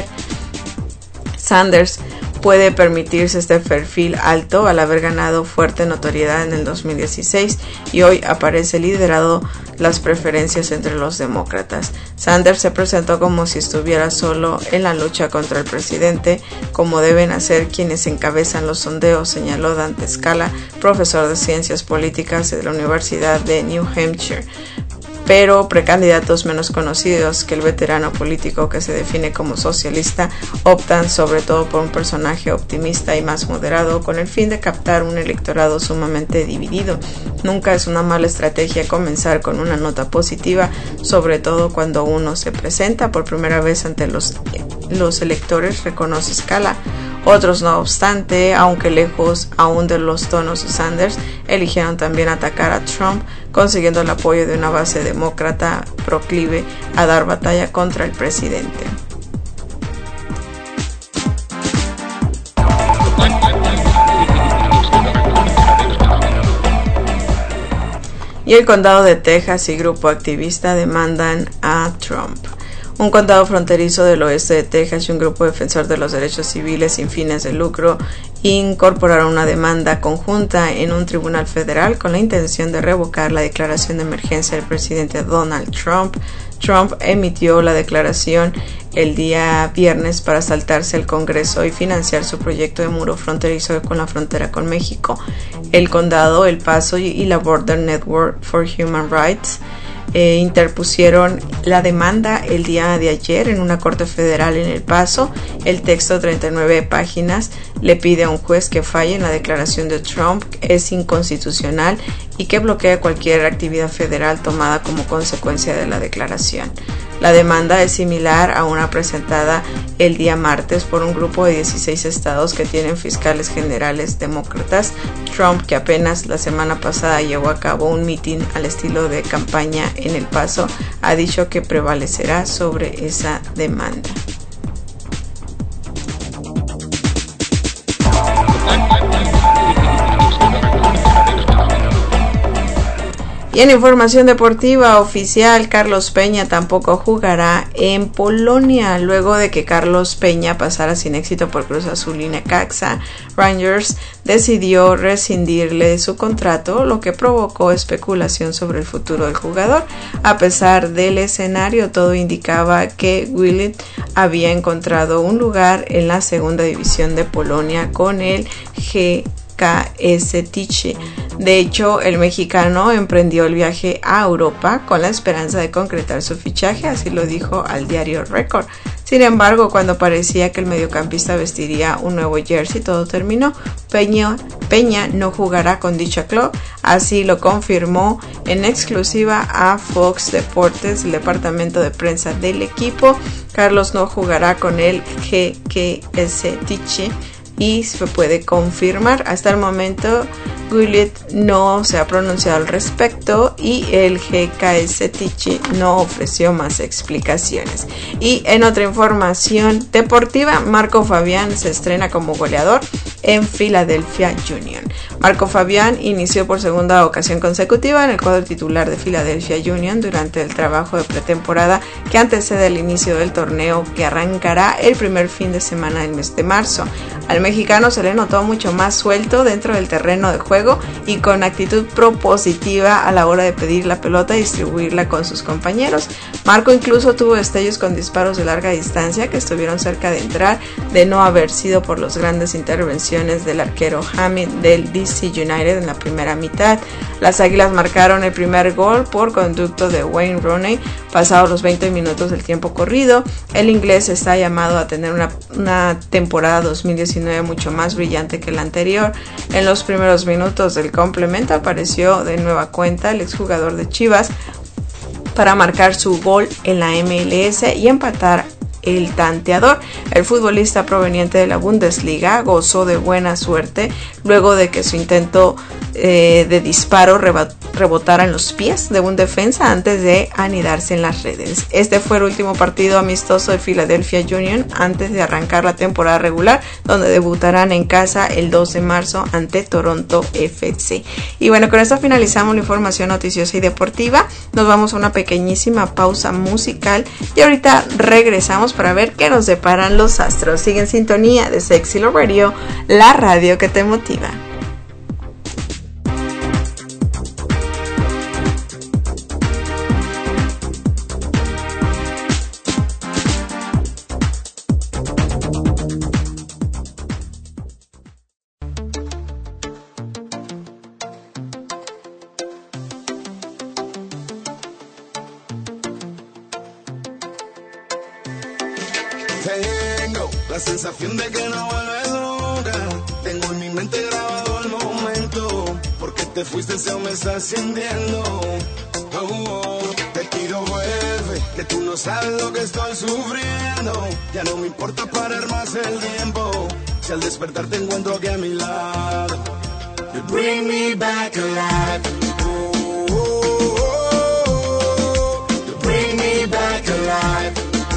Sanders puede permitirse este perfil alto al haber ganado fuerte notoriedad en el dos mil dieciséis y hoy aparece liderado las preferencias entre los demócratas. Sanders se presentó como si estuviera solo en la lucha contra el presidente, como deben hacer quienes encabezan los sondeos, señaló Dante Scala, profesor de ciencias políticas de la Universidad de New Hampshire. Pero precandidatos menos conocidos que el veterano político que se define como socialista optan sobre todo por un personaje optimista y más moderado con el fin de captar un electorado sumamente dividido. Nunca es una mala estrategia comenzar con una nota positiva, sobre todo cuando uno se presenta por primera vez ante los, los electores, reconoce Scala. Otros, no obstante, aunque lejos aún de los tonos de Sanders, eligieron también atacar a Trump, consiguiendo el apoyo de una base demócrata proclive a dar batalla contra el presidente. Y el condado de Texas y grupo activista demandan a Trump. Un condado fronterizo del oeste de Texas y un grupo defensor de los derechos civiles sin fines de lucro incorporaron una demanda conjunta en un tribunal federal con la intención de revocar la declaración de emergencia del presidente Donald Trump. Trump emitió la declaración el día viernes para saltarse el Congreso y financiar su proyecto de muro fronterizo con la frontera con México. El condado, El Paso y la Border Network for Human Rights Eh, interpusieron la demanda el día de ayer en una corte federal en El Paso. El texto de treinta y nueve páginas le pide a un juez que falle en la declaración de Trump es inconstitucional y que bloquee cualquier actividad federal tomada como consecuencia de la declaración. La demanda es similar a una presentada el día martes por un grupo de dieciséis estados que tienen fiscales generales demócratas. Trump, que apenas la semana pasada llevó a cabo un mitin al estilo de campaña en El Paso, ha dicho que prevalecerá sobre esa demanda. Y en información deportiva oficial, Carlos Peña tampoco jugará en Polonia. Luego de que Carlos Peña pasara sin éxito por Cruz Azul y Necaxa, Rangers decidió rescindirle de su contrato, lo que provocó especulación sobre el futuro del jugador. A pesar del escenario, todo indicaba que Willet había encontrado un lugar en la segunda división de Polonia con el G K S Tychy. De hecho, el mexicano emprendió el viaje a Europa con la esperanza de concretar su fichaje, así lo dijo al diario Record. Sin embargo, cuando parecía que el mediocampista vestiría un nuevo jersey, todo terminó. Peña, Peña no jugará con dicha club, así lo confirmó en exclusiva a Fox Deportes, el departamento de prensa del equipo. Carlos no jugará con el G K S Tychy y se puede confirmar. Hasta el momento Gullit no se ha pronunciado al respecto y el G K S Tychy no ofreció más explicaciones. Y en otra información deportiva, Marco Fabián se estrena como goleador en Philadelphia Union. Marco Fabián inició por segunda ocasión consecutiva en el cuadro titular de Philadelphia Union durante el trabajo de pretemporada que antecede el inicio del torneo que arrancará el primer fin de semana del mes de marzo. Al mexicano se le notó mucho más suelto dentro del terreno de juego y con actitud propositiva a la hora de pedir la pelota y distribuirla con sus compañeros. Marco incluso tuvo destellos con disparos de larga distancia que estuvieron cerca de entrar, de no haber sido por las grandes intervenciones del arquero Hamid del D C United en la primera mitad. Las Águilas marcaron el primer gol por conducto de Wayne Rooney pasados los veinte minutos del tiempo corrido. El inglés está llamado a tener una, una temporada dos mil diecinueve mucho más brillante que la anterior. En los primeros minutos del complemento apareció de nueva cuenta el exjugador de Chivas para marcar su gol en la M L S y empatar el tanteador. El futbolista proveniente de la Bundesliga gozó de buena suerte luego de que su intento eh, de disparo rebotara en los pies de un defensa antes de anidarse en las redes. Este fue el último partido amistoso de Philadelphia Union antes de arrancar la temporada regular, donde debutarán en casa el dos de marzo ante Toronto F C. Y bueno, con esto finalizamos la información noticiosa y deportiva. Nos vamos a una pequeñísima pausa musical y ahorita regresamos para ver qué nos deparan los astros. Sigue en sintonía de Sexy Love Radio, la radio que te motiva. Tengo la sensación de que no vuelves nunca. Tengo en mi mente grabado el momento. Porque te fuiste, el deseo me está ascendiendo. Oh, oh, te pido vuelve, que tú no sabes lo que estoy sufriendo. Ya no me importa parar más el tiempo. Si al despertar te encuentro aquí a mi lado. You bring me back alive. Oh, oh, oh, oh. You bring me back alive.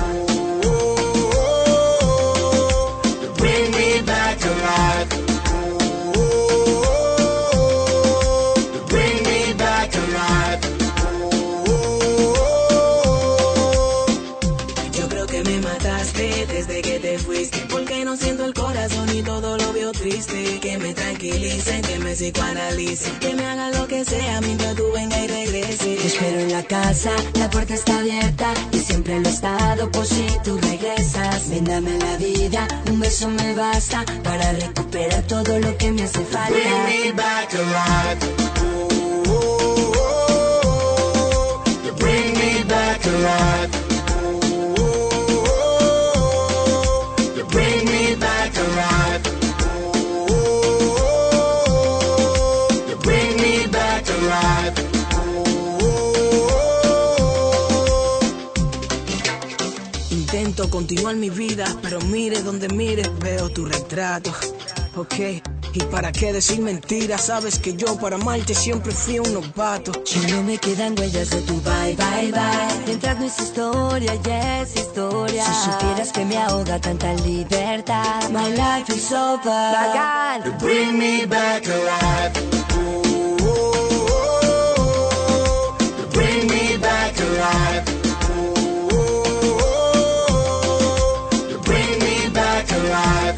Que me tranquilicen, que me psicoanalicen, que me hagan lo que sea mientras tú vengas y regreses. Te espero en la casa, la puerta está abierta y siempre lo he estado por si tú regresas. Ven, dame la vida, un beso me basta para recuperar todo lo que me hace falta. Bring me back alive. Oh, oh, oh, oh. You bring me back alive. Oh, oh, oh, oh. You bring me back alive. continuar mi vida, pero mire donde mire, veo tu retrato. Ok, ¿y para qué decir mentiras? Sabes que yo para amarte siempre fui un novato. Solo me quedan huellas de tu bye, bye, bye. Mientras no es historia, ya es historia. Si supieras que me ahoga tanta libertad. My life is over. Bacán. You bring me back alive. Ooh, ooh, ooh. You bring me back alive. Ooh, ooh, ooh. You bring me back alive.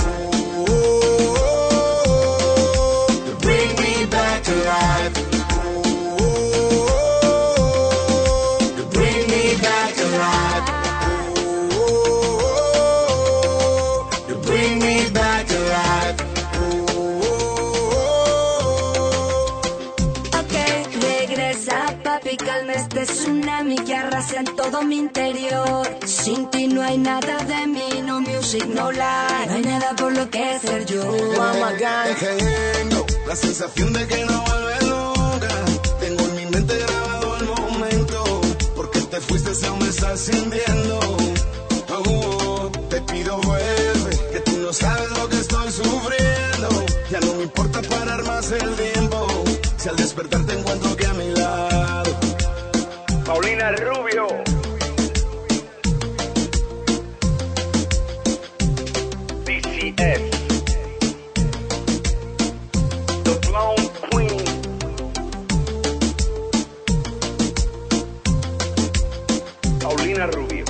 Calma este tsunami que arrasa en todo mi interior. Sin ti no hay nada de mí, no music, no life. No hay nada por lo que ser yo. Tengo la sensación de que no vuelve nunca. Tengo en mi mente grabado el momento. Porque te fuiste, se me está sintiendo. Oh, te pido vuelve, que tú no sabes lo que estoy sufriendo. Ya no me importa parar más el tiempo. Si al despertar te encuentro que a mi lado Paulina Rubio. D C F. The Blonde Queen. Paulina Rubio.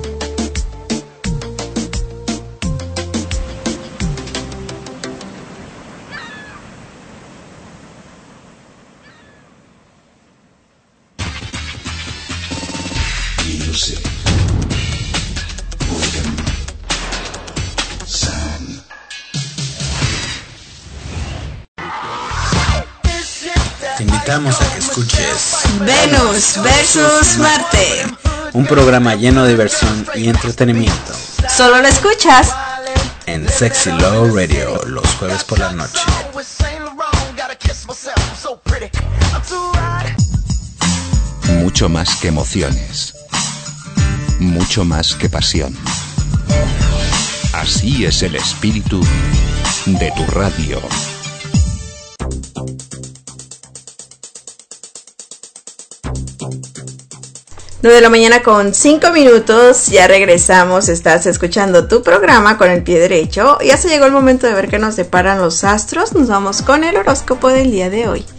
Te invitamos a que escuches Venus versus Marte, un programa lleno de diversión y entretenimiento. Solo lo escuchas en Sexy Love Radio los jueves por la noche. Mucho más que emociones. Mucho más que pasión. Así es el espíritu de tu radio. nueve de la mañana con cinco minutos, ya regresamos, estás escuchando tu programa con el pie derecho. Ya se llegó el momento de ver qué nos deparan los astros. Nos vamos con el horóscopo del día de hoy.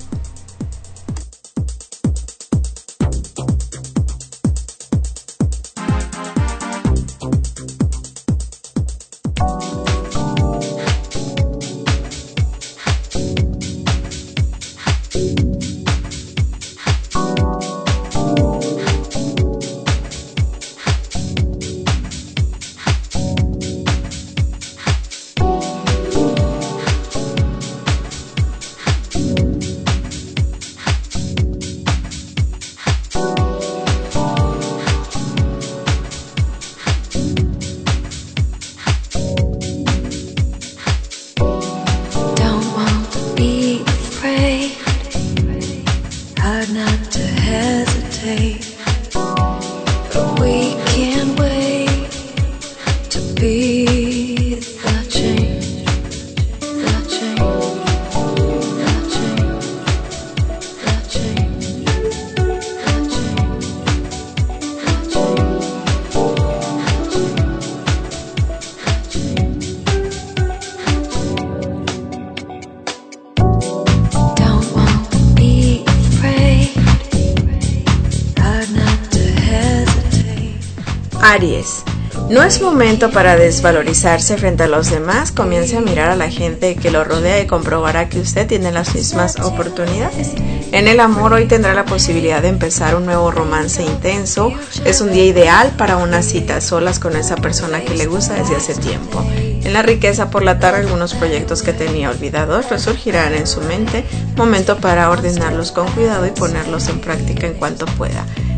Aries, no es momento para desvalorizarse frente a los demás. Comience a mirar a la gente que lo rodea y comprobará que usted tiene las mismas oportunidades. En el amor, hoy tendrá la posibilidad de empezar un nuevo romance intenso. Es un día ideal para una cita a solas con esa persona que le gusta desde hace tiempo. En la riqueza, por la tarde, algunos proyectos que tenía olvidados resurgirán en su mente. Momento para ordenarlos con cuidado y ponerlos en práctica en cuanto pueda.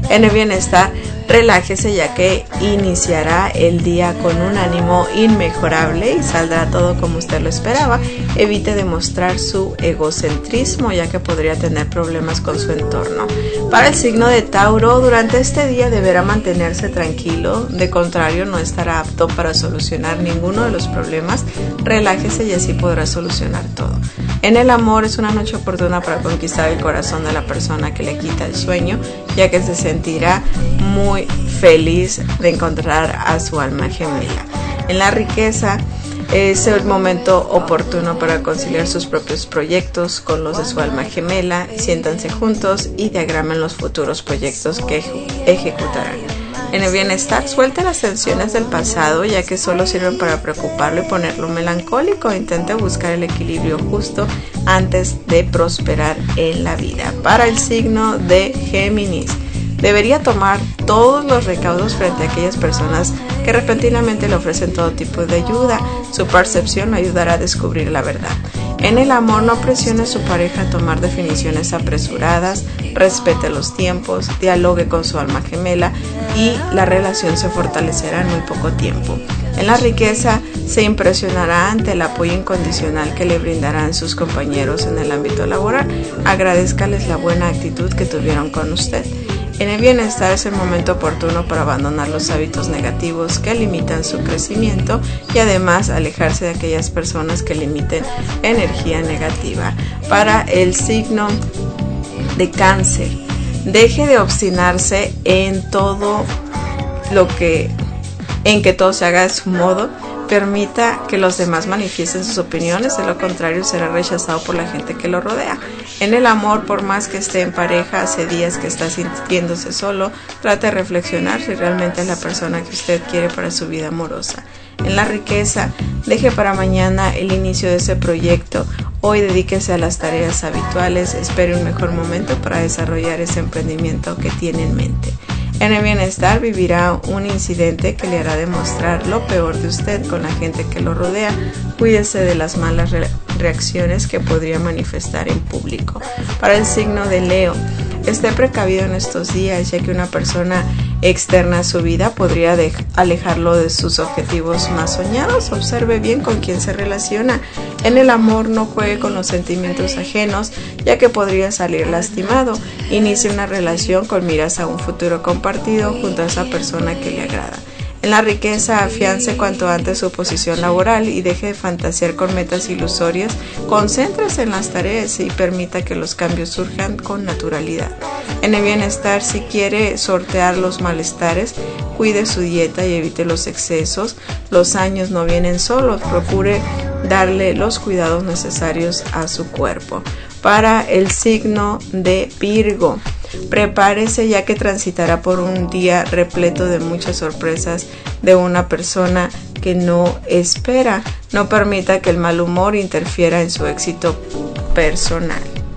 En el bienestar, relájese ya que iniciará el día con un ánimo inmejorable y saldrá todo como usted lo esperaba. Evite demostrar su egocentrismo ya que podría tener problemas con su entorno. Para el signo de Tauro, durante este día deberá mantenerse tranquilo, de contrario no estará apto para solucionar ninguno de los problemas. Relájese y así podrá solucionar todo. En el amor, es una noche oportuna para conquistar el corazón de la persona que le quita el sueño, ya que se sentirá muy feliz de encontrar a su alma gemela. En la riqueza, es el momento oportuno para conciliar sus propios proyectos con los de su alma gemela. Siéntanse juntos y diagramen los futuros proyectos que ejecutarán. En el bienestar, suelte las tensiones del pasado, ya que solo sirven para preocuparlo y ponerlo melancólico. Intente buscar el equilibrio justo antes de prosperar en la vida. Para el signo de Géminis, debería tomar todos los recaudos frente a aquellas personas que repentinamente le ofrecen todo tipo de ayuda. Su percepción lo ayudará a descubrir la verdad. En el amor, no presione a su pareja a tomar definiciones apresuradas, respete los tiempos, dialogue con su alma gemela y la relación se fortalecerá en muy poco tiempo. En la riqueza, se impresionará ante el apoyo incondicional que le brindarán sus compañeros en el ámbito laboral. Agradézcales la buena actitud que tuvieron con usted. En el bienestar, es el momento oportuno para abandonar los hábitos negativos que limitan su crecimiento y además alejarse de aquellas personas que limiten energía negativa. Para el signo de Cáncer, deje de obstinarse en todo lo que, en que todo se haga de su modo. Permita que los demás manifiesten sus opiniones, de lo contrario será rechazado por la gente que lo rodea. En el amor, por más que esté en pareja, hace días que está sintiéndose solo, trate de reflexionar si realmente es la persona que usted quiere para su vida amorosa. En la riqueza, deje para mañana el inicio de ese proyecto. Hoy dedíquese a las tareas habituales, espere un mejor momento para desarrollar ese emprendimiento que tiene en mente. En el bienestar, vivirá un incidente que le hará demostrar lo peor de usted con la gente que lo rodea. Cuídese de las malas re- reacciones que podría manifestar en público. Para el signo de Leo, esté precavido en estos días, ya que una persona externa a su vida podría de- alejarlo de sus objetivos más soñados. Observe bien con quién se relaciona. En el amor, no juegue con los sentimientos ajenos, ya que podría salir lastimado. Inicie una relación con miras a un futuro compartido junto a esa persona que le agrada. En la riqueza, afiance cuanto antes su posición laboral y deje de fantasear con metas ilusorias. Concéntrese en las tareas y permita que los cambios surjan con naturalidad. En el bienestar, si quiere sortear los malestares, cuide su dieta y evite los excesos. Los años no vienen solos, procure darle los cuidados necesarios a su cuerpo. Para el signo de Virgo, prepárese ya que transitará por un día repleto de muchas sorpresas de una persona que no espera. No permita que el mal humor interfiera en su éxito personal.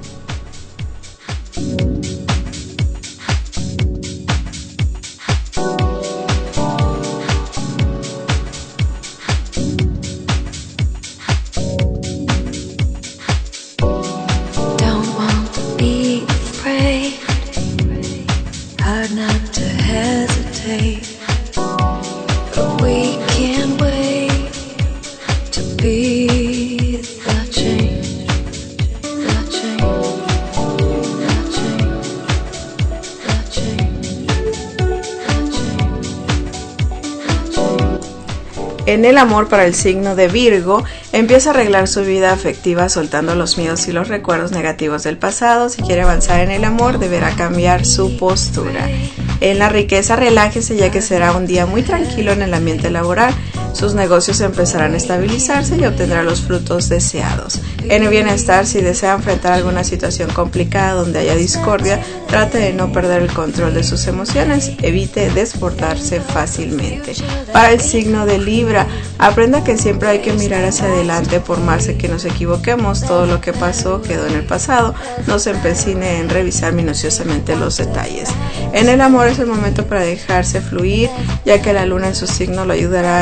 En el amor, para el signo de Virgo, empieza a arreglar su vida afectiva soltando los miedos y los recuerdos negativos del pasado. Si quiere avanzar en el amor, deberá cambiar su postura. En la riqueza, relájese ya que será un día muy tranquilo en el ambiente laboral. Sus negocios empezarán a estabilizarse y obtendrá los frutos deseados. En el bienestar, si desea enfrentar alguna situación complicada donde haya discordia, trate de no perder el control de sus emociones, evite desbordarse fácilmente. Para el signo de Libra, aprenda que siempre hay que mirar hacia adelante por más que nos equivoquemos. Todo lo que pasó quedó en el pasado, no se empecine en revisar minuciosamente los detalles. En el amor, es el momento para dejarse fluir, ya que la luna en su signo lo ayudará a expresar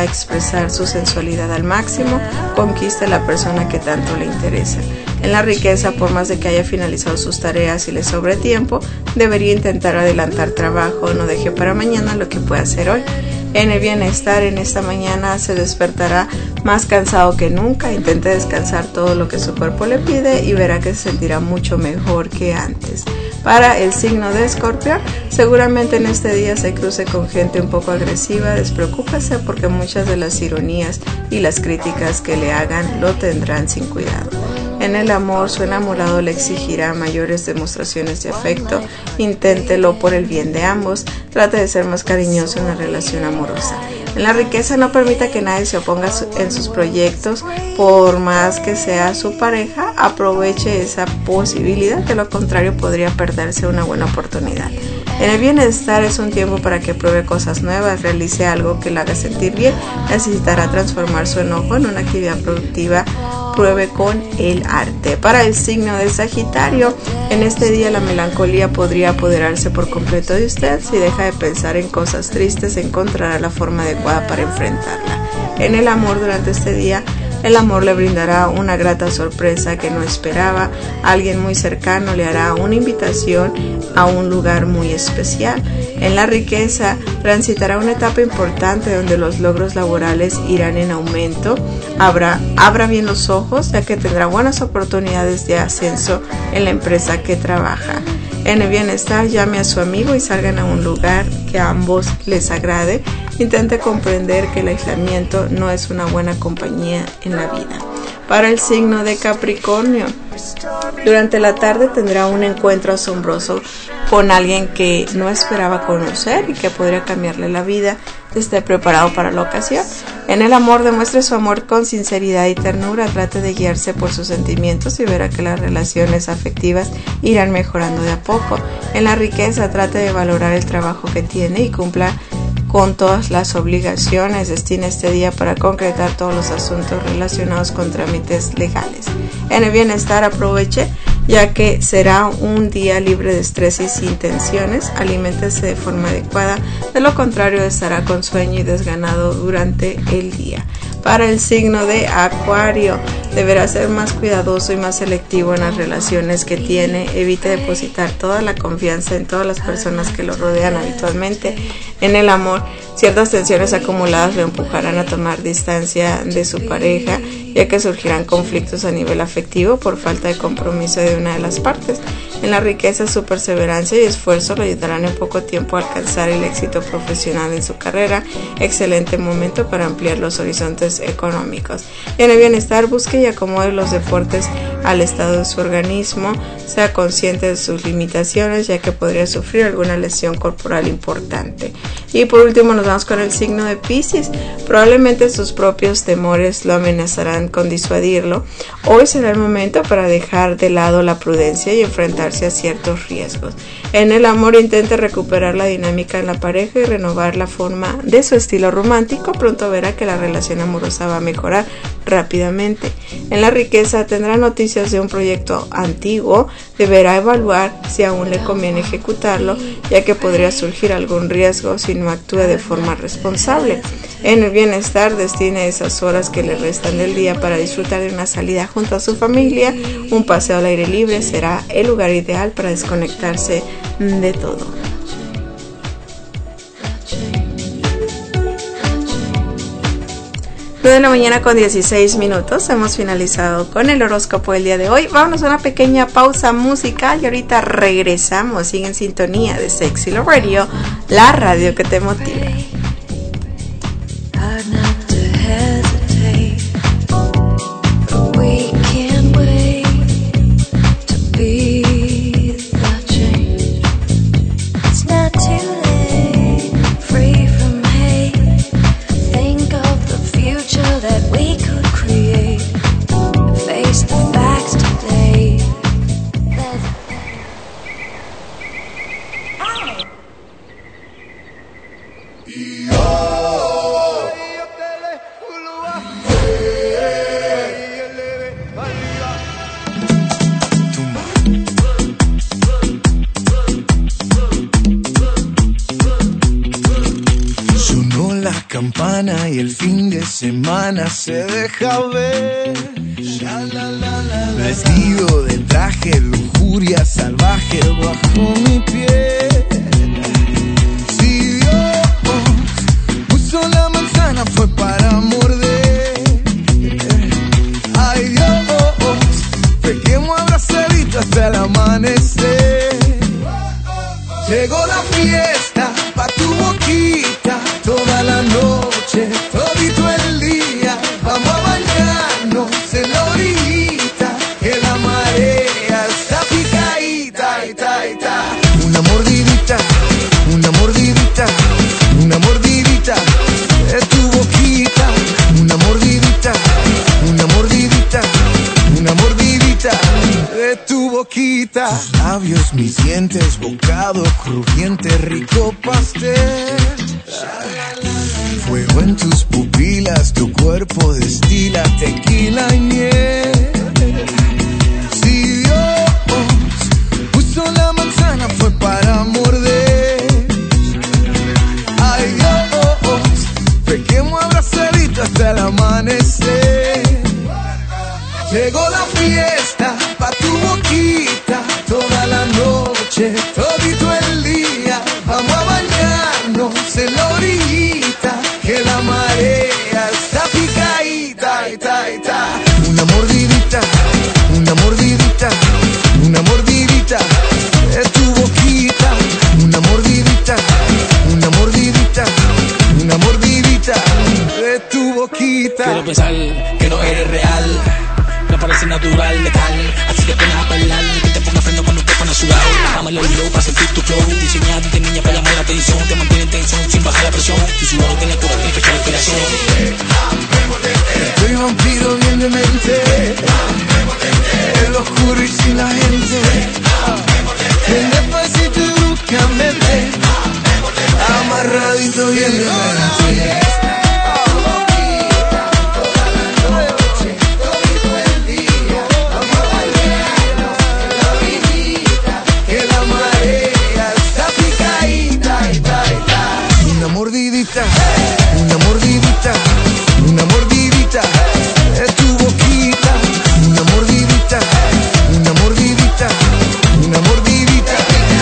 expresar su sensualidad al máximo, conquiste a la persona que tanto le interesa. En la riqueza, por más de que haya finalizado sus tareas y le sobre tiempo, debería intentar adelantar trabajo, no deje para mañana lo que puede hacer hoy. En el bienestar, en esta mañana se despertará más cansado que nunca. Intente descansar todo lo que su cuerpo le pide y verá que se sentirá mucho mejor que antes. Para el signo de Escorpio, seguramente en este día se cruce con gente un poco agresiva. Despreocúpese porque muchas de las ironías y las críticas que le hagan lo tendrán sin cuidado. En el amor, su enamorado le exigirá mayores demostraciones de afecto. Inténtelo por el bien de ambos. Trate de ser más cariñoso en la relación amorosa. En la riqueza, no permita que nadie se oponga en sus proyectos, por más que sea su pareja. Aproveche esa posibilidad, de lo contrario podría perderse una buena oportunidad. En el bienestar, es un tiempo para que pruebe cosas nuevas, realice algo que le haga sentir bien. Necesitará transformar su enojo en una actividad productiva. Pruebe con el arte. Para el signo de Sagitario, en este día la melancolía podría apoderarse por completo de usted. Si deja de pensar en cosas tristes, encontrará la forma adecuada para enfrentarla. En el amor, durante este día, el amor le brindará una grata sorpresa que no esperaba. Alguien muy cercano le hará una invitación a un lugar muy especial. En la riqueza, transitará una etapa importante donde los logros laborales irán en aumento. Abra, abra bien los ojos, ya que tendrá buenas oportunidades de ascenso en la empresa que trabaja. En el bienestar, llame a su amigo y salgan a un lugar que a ambos les agrade. Intente comprender que el aislamiento no es una buena compañía en la vida. Para el signo de Capricornio, durante la tarde tendrá un encuentro asombroso con alguien que no esperaba conocer y que podría cambiarle la vida. Esté preparado para la ocasión. En el amor, demuestre su amor con sinceridad y ternura. Trate de guiarse por sus sentimientos y verá que las relaciones afectivas irán mejorando de a poco. En la riqueza, trate de valorar el trabajo que tiene y cumpla con todas las obligaciones. Destine este día para concretar todos los asuntos relacionados con trámites legales. En el bienestar, aproveche, ya que será un día libre de estrés y sin tensiones. Aliméntese de forma adecuada, de lo contrario estará con sueño y desganado durante el día. Para el signo de Acuario, deberá ser más cuidadoso y más selectivo en las relaciones que tiene. Evite depositar toda la confianza en todas las personas que lo rodean habitualmente. En el amor, ciertas tensiones acumuladas le empujarán a tomar distancia de su pareja, ya que surgirán conflictos a nivel afectivo por falta de compromiso de una de las partes. En la riqueza, su perseverancia y esfuerzo le ayudarán en poco tiempo a alcanzar el éxito profesional en su carrera. Excelente momento para ampliar los horizontes económicos. En el bienestar, busque y acomode los deportes al estado de su organismo. Sea consciente de sus limitaciones, ya que podría sufrir alguna lesión corporal importante. Y por último, nos vamos con el signo de Piscis. Probablemente sus propios temores lo amenazarán con disuadirlo. Hoy será el momento para dejar de lado la prudencia y enfrentarse a ciertos riesgos. En el amor, intente recuperar la dinámica en la pareja y renovar la forma de su estilo romántico. Pronto verá que la relación amorosa va a mejorar rápidamente. En la riqueza, tendrá noticias de un proyecto antiguo. Deberá evaluar si aún le conviene ejecutarlo, ya que podría surgir algún riesgo si no actúa de forma responsable. En el bienestar, destine esas horas que le restan del día para disfrutar de una salida junto a su familia. Un paseo al aire libre será el lugar ideal para desconectarse de todo. nueve de la mañana con dieciséis minutos, hemos finalizado con el horóscopo del día de hoy. Vámonos a una pequeña pausa musical y ahorita regresamos. Sigue en sintonía de Sexy Love Radio, la radio que te motiva. Y semana y el fin de semana se deja ver. Vestido de traje, lujuria salvaje bajo mi piel. Si Dios puso la manzana fue para morder. Ay Dios, pequemos abrazadito hasta el amanecer. Llegó la fiesta pa' tu boquita, toda la noche, todito el día. Vamos a bañarnos en la orillita, que la marea está picadita, ita, ita. Una mordidita, una mordidita, una mordidita de tu boquita. Una mordidita, una mordidita, una mordidita de tu boquita. Tus labios, mis dientes, bocado crujiente, rico pastel. Fuego en tus pupilas, tu cuerpo destila tequila y miel. Si Dios puso la manzana fue para morder. Ay Dios, pequemos abrazadito hasta el amanecer. Llegó la fiesta pa' tu boquita, toda la noche, todito el día. Vamos a bañarnos en la orillita, que la marea está picadita, ita, ita. Una mordidita, una mordidita, una mordidita de tu boquita. Una mordidita, una mordidita, una mordidita de tu boquita. Quiero pensar que no eres real, me parece natural, letal. Así que pones a bailar, que te ponga freno cuando te pones sudado. Dame el oído para sentir tu flow, diseñado de niña para llamar la atención. Te mantiene en tensión sin bajar la presión, tu sudor tiene cura, tiene fecha de inspiración. Soy vampiro bien de mente, en lo oscuro y sin la gente. Ven despacito y bruscamente, amarradito bien de mente. Una mordidita, una mordidita, una mordidita de tu boquita. Una mordidita, una mordidita, una mordidita.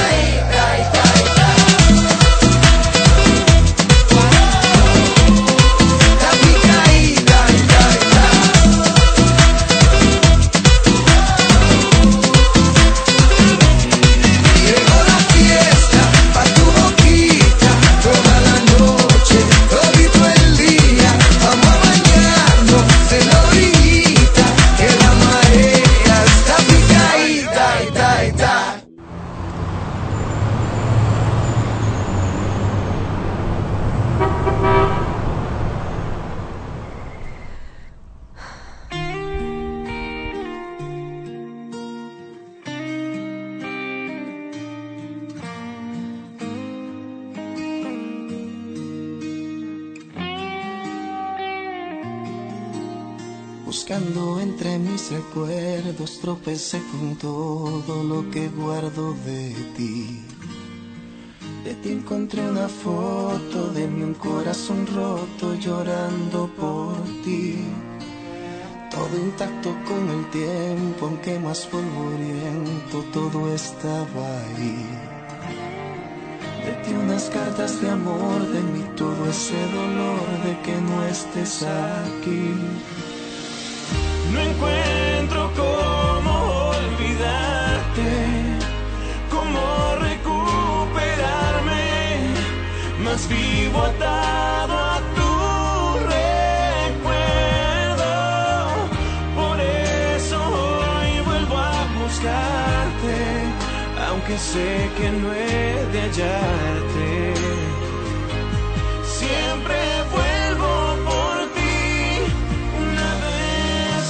Buscando entre mis recuerdos, tropecé con todo lo que guardo de ti. De ti encontré una foto de mí, un corazón roto llorando por ti. Todo intacto con el tiempo, aunque más polvoriento, todo estaba ahí. De ti unas cartas de amor, de mí todo ese dolor de que no estés aquí. No encuentro cómo olvidarte, cómo recuperarme, más vivo atado a tu recuerdo. Por eso hoy vuelvo a buscarte, aunque sé que no he de hallarte. Siempre vuelvo por ti una vez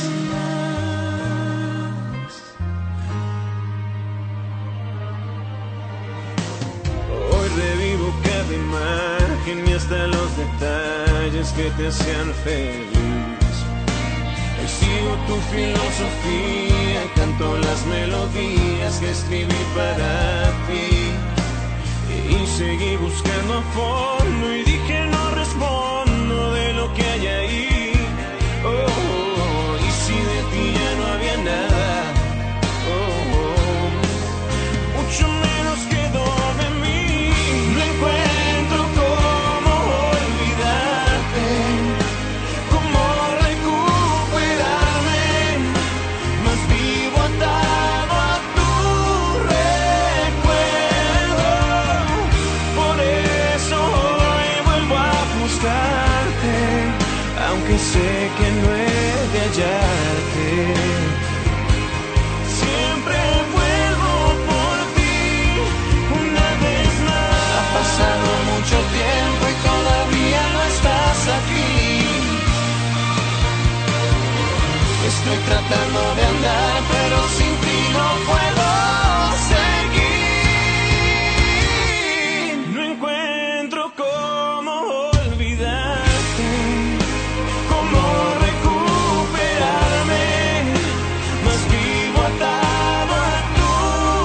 más. Hoy revivo cada imagen y hasta los detalles que te hacían feliz. Hoy sigo tu filosofía, canto las melodías que escribí para ti. Y seguí buscando a fondo y dije no respondo de aunque sé que no he de hallarte. Siempre vuelvo por ti, una vez más. Ha pasado mucho tiempo y todavía no estás aquí. Estoy tratando de andar, pero sin ti no puedo seguir. No encuentro cómo olvidarte, cómo recuperarme, mas vivo atado a tu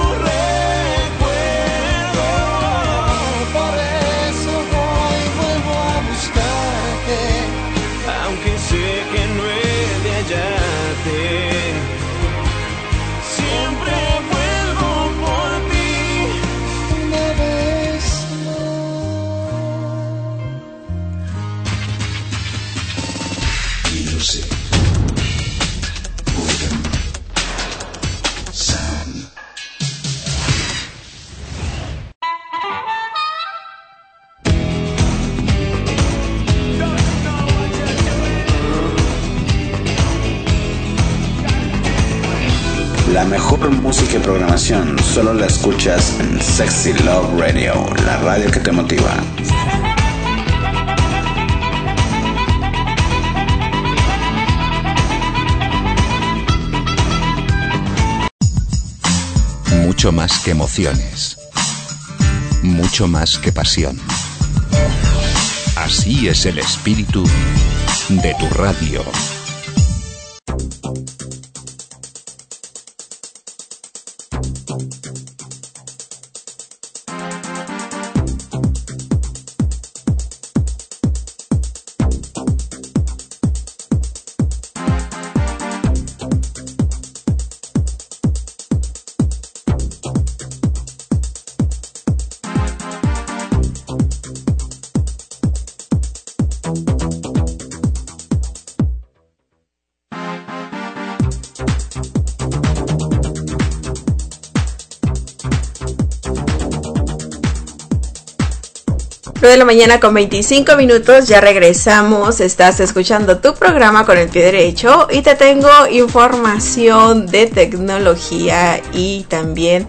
recuerdo. Por eso hoy vuelvo a buscarte, aunque sé que no he de hallarte. Siempre vuelvo por ti, una vez Music. Rhythm. Sound. La mejor música y programación solo la escuchas en Sexy Love Radio, la radio que te motiva. Mucho más que emociones. Mucho más que pasión. Así es el espíritu de tu radio. nueve de la mañana con veinticinco minutos, ya regresamos, estás escuchando tu programa Con el Pie Derecho y te tengo información de tecnología y también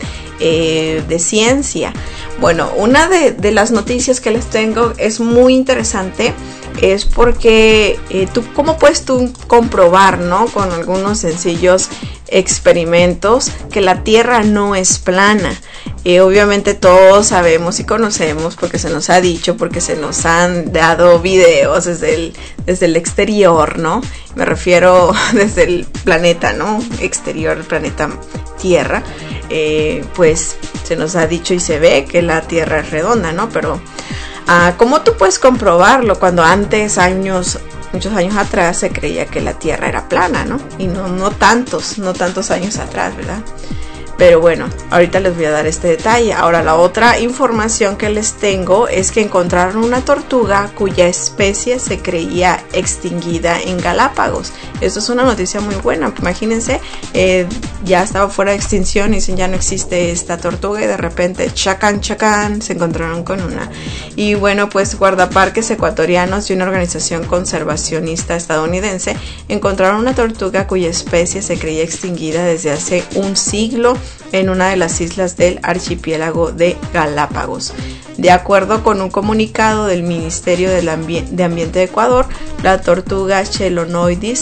eh, de ciencia. Bueno, una de, de las noticias que les tengo es muy interesante, es porque eh, tú, ¿cómo puedes tú comprobar, ¿no? Con algunos sencillos experimentos que la Tierra no es plana. Eh, obviamente todos sabemos y conocemos porque se nos ha dicho, porque se nos han dado videos desde el, desde el exterior, ¿no? Me refiero desde el planeta, ¿no? Exterior, el planeta Tierra. Eh, pues se nos ha dicho y se ve que la Tierra es redonda, ¿no? Pero ah, ¿cómo tú puedes comprobarlo cuando antes, años, muchos años atrás, se creía que la Tierra era plana, ¿no? Y no, no tantos, no tantos años atrás, ¿verdad? Pero bueno, ahorita les voy a dar este detalle. Ahora, la otra información que les tengo es que encontraron una tortuga cuya especie se creía extinguida en Galápagos. Esto es una noticia muy buena. Imagínense, eh, ya estaba fuera de extinción y dicen ya no existe esta tortuga y de repente, chacán, chacán, se encontraron con una. Y bueno, pues guardaparques ecuatorianos y una organización conservacionista estadounidense encontraron una tortuga cuya especie se creía extinguida desde hace un siglo en una de las islas del archipiélago de Galápagos. De acuerdo con un comunicado del Ministerio del Ambi- de Ambiente de Ecuador, la tortuga Chelonoidis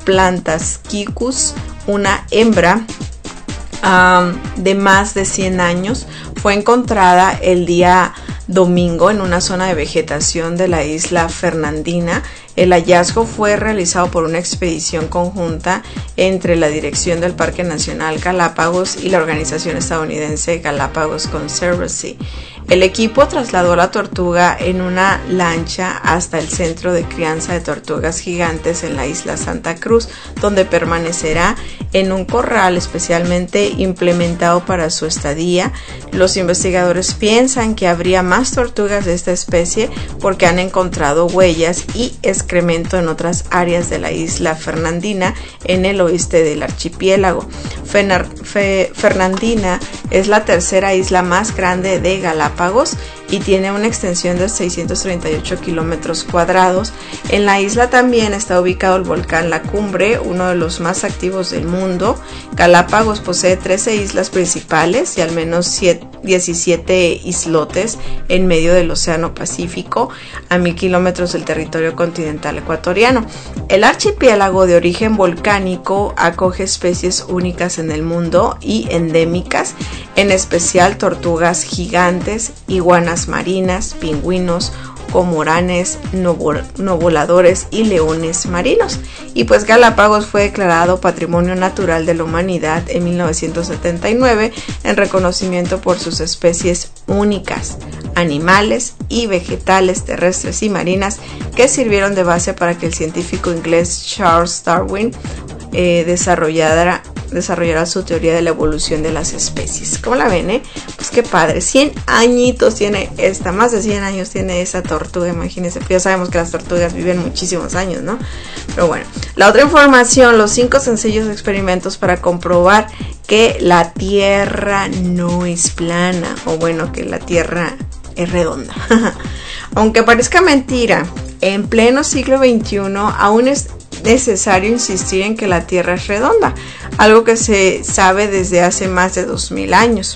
plantasquicus, una hembra um, de más de cien años, fue encontrada el día domingo en una zona de vegetación de la isla Fernandina. El hallazgo fue realizado por una expedición conjunta entre la Dirección del Parque Nacional Galápagos y la organización estadounidense Galapagos Conservancy. El equipo trasladó la tortuga en una lancha hasta el centro de crianza de tortugas gigantes en la isla Santa Cruz, donde permanecerá en un corral especialmente implementado para su estadía. Los investigadores piensan que habría más tortugas de esta especie porque han encontrado huellas y excremento en otras áreas de la isla Fernandina en el oeste del archipiélago. Fenar, Fe, Fernandina es la tercera isla más grande de Galápagos Galápagos y tiene una extensión de seiscientos treinta y ocho kilómetros cuadrados. En la isla también está ubicado el volcán La Cumbre, uno de los más activos del mundo. Galápagos posee trece islas principales y al menos diecisiete islotes en medio del Océano Pacífico, a mil kilómetros del territorio continental ecuatoriano. El archipiélago, de origen volcánico, acoge especies únicas en el mundo y endémicas, en especial tortugas gigantes, iguanas marinas, pingüinos, cormoranes, no voladores y leones marinos. Y pues Galápagos fue declarado Patrimonio Natural de la Humanidad en mil novecientos setenta y nueve en reconocimiento por sus especies únicas, animales y vegetales terrestres y marinas, que sirvieron de base para que el científico inglés Charles Darwin eh, desarrollara desarrollará su teoría de la evolución de las especies. ¿Cómo la ven, eh? Pues qué padre, cien añitos tiene esta, más de cien años tiene esa tortuga, imagínense. Ya sabemos que las tortugas viven muchísimos años, ¿no? Pero bueno, la otra información, los cinco sencillos experimentos para comprobar que la Tierra no es plana, o bueno, que la Tierra es redonda. Aunque parezca mentira, en pleno siglo veintiuno aún es necesario insistir en que la Tierra es redonda, algo que se sabe desde hace más de dos mil años.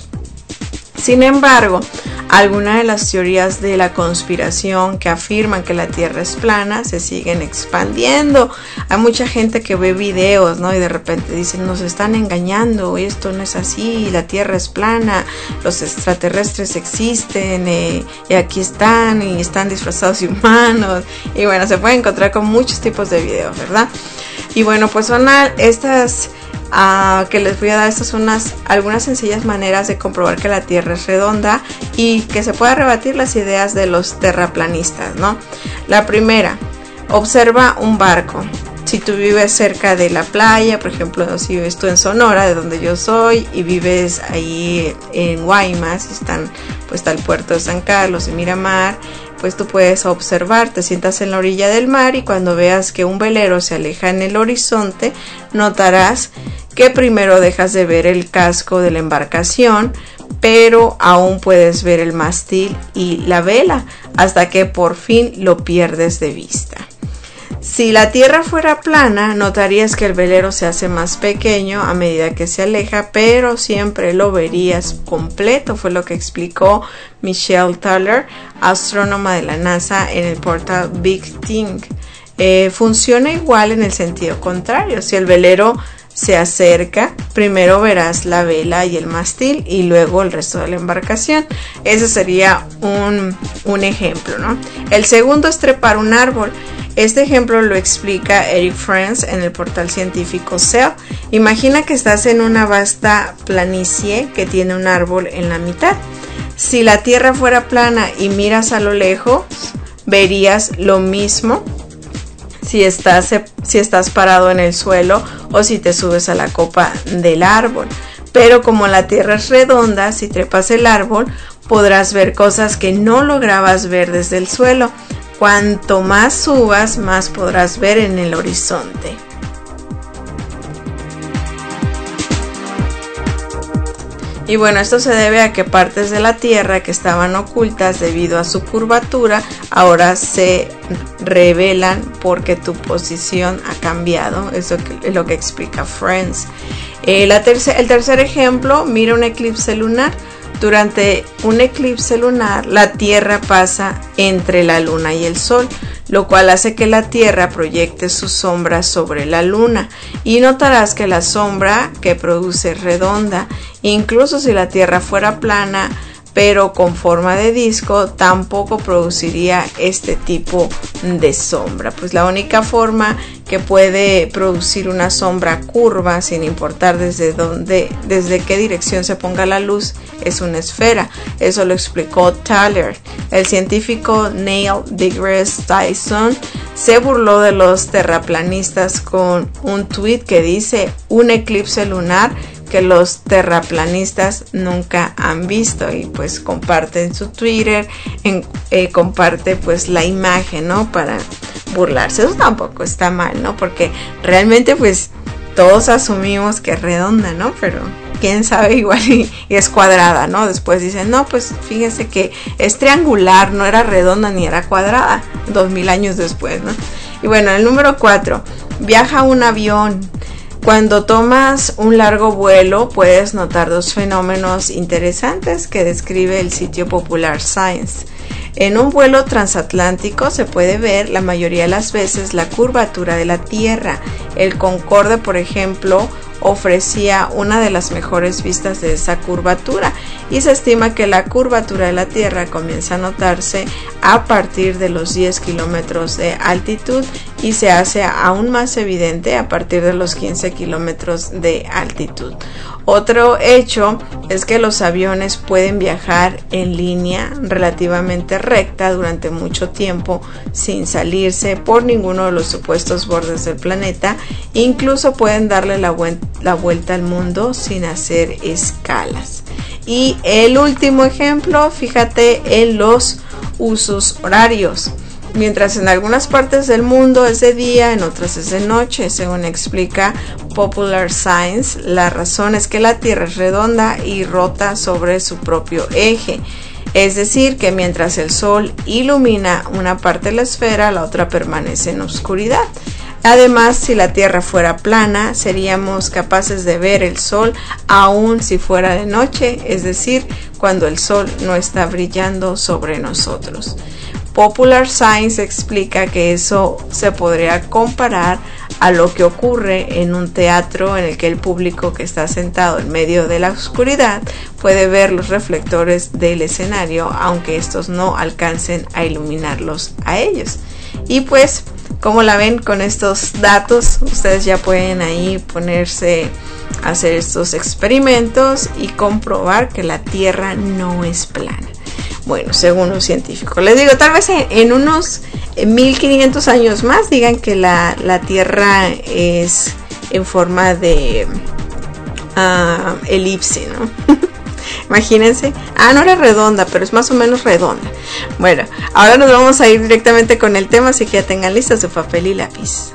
Sin embargo, algunas de las teorías de la conspiración que afirman que la Tierra es plana se siguen expandiendo. Hay mucha gente que ve videos, ¿no? Y de repente dicen, nos están engañando, esto no es así, la Tierra es plana, los extraterrestres existen, eh, y aquí están, y están disfrazados de humanos. Y bueno, se puede encontrar con muchos tipos de videos, ¿verdad? Y bueno, pues son estas... Uh, que les voy a dar, estas son unas, algunas sencillas maneras de comprobar que la Tierra es redonda y que se pueda rebatir las ideas de los terraplanistas, ¿no? La primera, observa un barco. Si tú vives cerca de la playa, por ejemplo, si vives tú en Sonora, de donde yo soy, y vives ahí en Guaymas, y están, pues está el puerto de San Carlos, de Miramar, pues tú puedes observar, te sientas en la orilla del mar y cuando veas que un velero se aleja en el horizonte, notarás que primero dejas de ver el casco de la embarcación, pero aún puedes ver el mástil y la vela, hasta que por fin lo pierdes de vista. Si la Tierra fuera plana, notarías que el velero se hace más pequeño a medida que se aleja, pero siempre lo verías completo, fue lo que explicó Michelle Tuller, astrónoma de la NASA, en el portal Big Thing. Eh, funciona igual en el sentido contrario. Si el velero se acerca, primero verás la vela y el mástil y luego el resto de la embarcación. Ese sería un, un ejemplo, ¿no? El segundo es trepar un árbol. Este ejemplo lo explica Eric Franz en el portal científico Cell. Imagina que estás en una vasta planicie que tiene un árbol en la mitad. Si la Tierra fuera plana y miras a lo lejos, verías lo mismo si estás, si estás parado en el suelo o si te subes a la copa del árbol. Pero como la Tierra es redonda, si trepas el árbol, podrás ver cosas que no lograbas ver desde el suelo. Cuanto más subas, más podrás ver en el horizonte. Y bueno, esto se debe a que partes de la Tierra que estaban ocultas debido a su curvatura ahora se revelan porque tu posición ha cambiado. Eso es lo que explica Friends. Eh, la tercer, el tercer ejemplo, mira un eclipse lunar. Durante un eclipse lunar, la Tierra pasa entre la Luna y el Sol, lo cual hace que la Tierra proyecte su sombra sobre la Luna. Y notarás que la sombra que produce es redonda. Incluso si la Tierra fuera plana, pero con forma de disco, tampoco produciría este tipo de sombra. Pues la única forma que puede producir una sombra curva, sin importar desde dónde, desde qué dirección se ponga la luz, es una esfera. Eso lo explicó Tyler. El científico Neil deGrasse Tyson se burló de los terraplanistas con un tweet que dice: un eclipse lunar que los terraplanistas nunca han visto, y pues comparte en su Twitter, en, eh, comparte pues la imagen, ¿no? Para burlarse. Eso tampoco está mal, ¿no? Porque realmente pues todos asumimos que es redonda, ¿no? Pero quién sabe, igual y, y es cuadrada, ¿no? Después dicen, no, pues fíjense que es triangular, no era redonda ni era cuadrada, dos mil años después, ¿no? Y bueno, el número cuatro, viaja un avión. Cuando tomas un largo vuelo puedes notar dos fenómenos interesantes que describe el sitio Popular Science. En un vuelo transatlántico se puede ver la mayoría de las veces la curvatura de la Tierra. El Concorde, por ejemplo, ofrecía una de las mejores vistas de esa curvatura y se estima que la curvatura de la Tierra comienza a notarse a partir de los diez kilómetros de altitud y se hace aún más evidente a partir de los quince kilómetros de altitud. Otro hecho es que los aviones pueden viajar en línea relativamente recta durante mucho tiempo sin salirse por ninguno de los supuestos bordes del planeta. Incluso pueden darle la, vuel- la vuelta al mundo sin hacer escalas. Y el último ejemplo, fíjate en los usos horarios. Mientras en algunas partes del mundo es de día, en otras es de noche, según explica Popular Science, la razón es que la Tierra es redonda y rota sobre su propio eje. Es decir, que mientras el Sol ilumina una parte de la esfera, la otra permanece en oscuridad. Además, si la Tierra fuera plana, seríamos capaces de ver el Sol aun si fuera de noche, es decir, cuando el Sol no está brillando sobre nosotros. Popular Science explica que eso se podría comparar a lo que ocurre en un teatro en el que el público que está sentado en medio de la oscuridad puede ver los reflectores del escenario, aunque estos no alcancen a iluminarlos a ellos. Y pues, como la ven con estos datos, ustedes ya pueden ahí ponerse a hacer estos experimentos y comprobar que la Tierra no es plana. Bueno, según los científicos. Les digo, tal vez en, en unos mil quinientos años más digan que la, la Tierra es en forma de uh, elipse, ¿no? Imagínense. Ah, no era redonda, pero es más o menos redonda. Bueno, ahora nos vamos a ir directamente con el tema, así que ya tengan listas su papel y lápiz.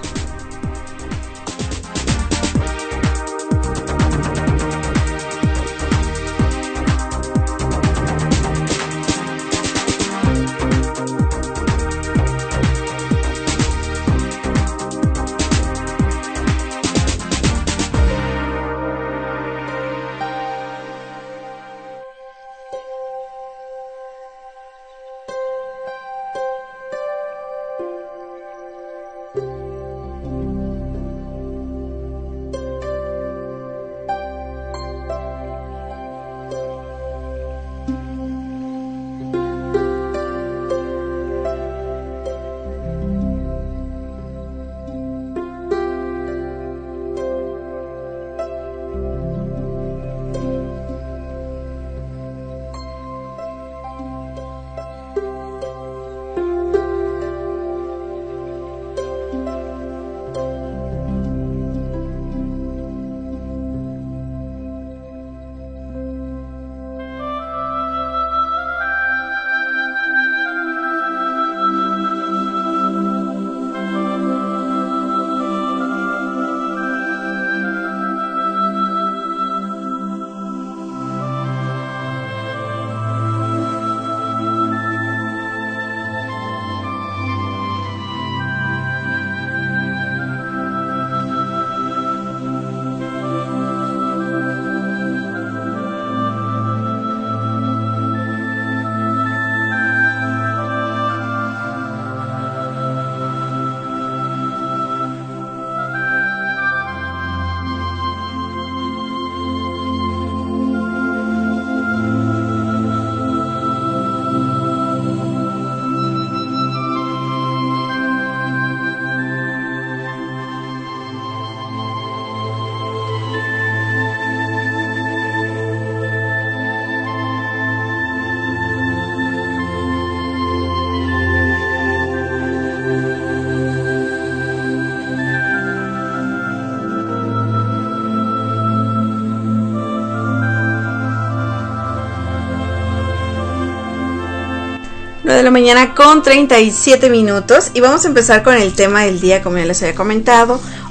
nueve de la mañana con treinta y siete minutos y vamos a empezar con el tema del día, como ya les había comentado.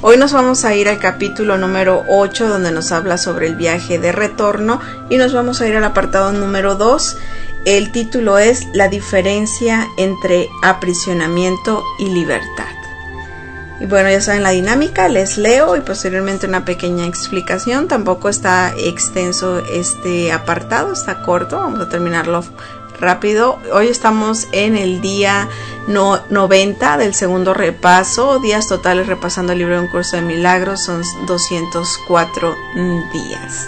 Hoy nos vamos a ir al capítulo número ocho, donde nos habla sobre el viaje de retorno, y nos vamos a ir al apartado número dos. El título es La diferencia entre aprisionamiento y libertad. Y bueno, ya saben la dinámica, les leo y posteriormente una pequeña explicación. Tampoco está extenso este apartado, está corto, vamos a terminarlo rápido. Hoy estamos en el día no, noventa del segundo repaso, días totales repasando el libro de Un Curso de Milagros, son doscientos cuatro días.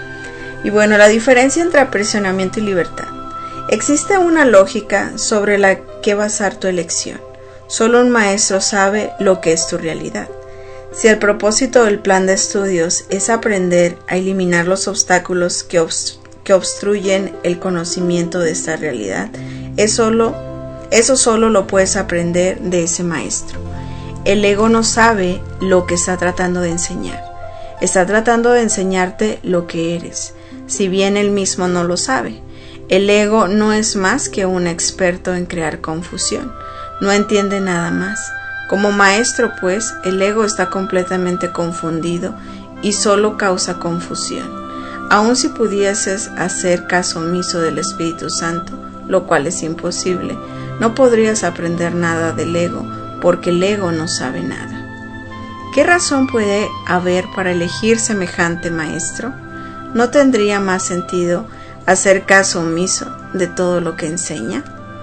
Y bueno, la diferencia entre aprisionamiento y libertad. Existe una lógica sobre la que basar tu elección. Solo un maestro sabe lo que es tu realidad. Si el propósito del plan de estudios es aprender a eliminar los obstáculos que, obst- que obstruyen el conocimiento de esta realidad, es solo, eso solo lo puedes aprender de ese maestro. El ego no sabe lo que está tratando de enseñar. Está tratando de enseñarte lo que eres, si bien él mismo no lo sabe. El ego no es más que un experto en crear confusión. No entiende nada más. Como maestro, pues, el ego está completamente confundido y solo causa confusión. Aun si pudieses hacer caso omiso del Espíritu Santo, lo cual es imposible, no podrías aprender nada del ego, porque el ego no sabe nada. ¿Qué razón puede haber para elegir semejante maestro? ¿No tendría más sentido hacer caso omiso de todo lo que enseña?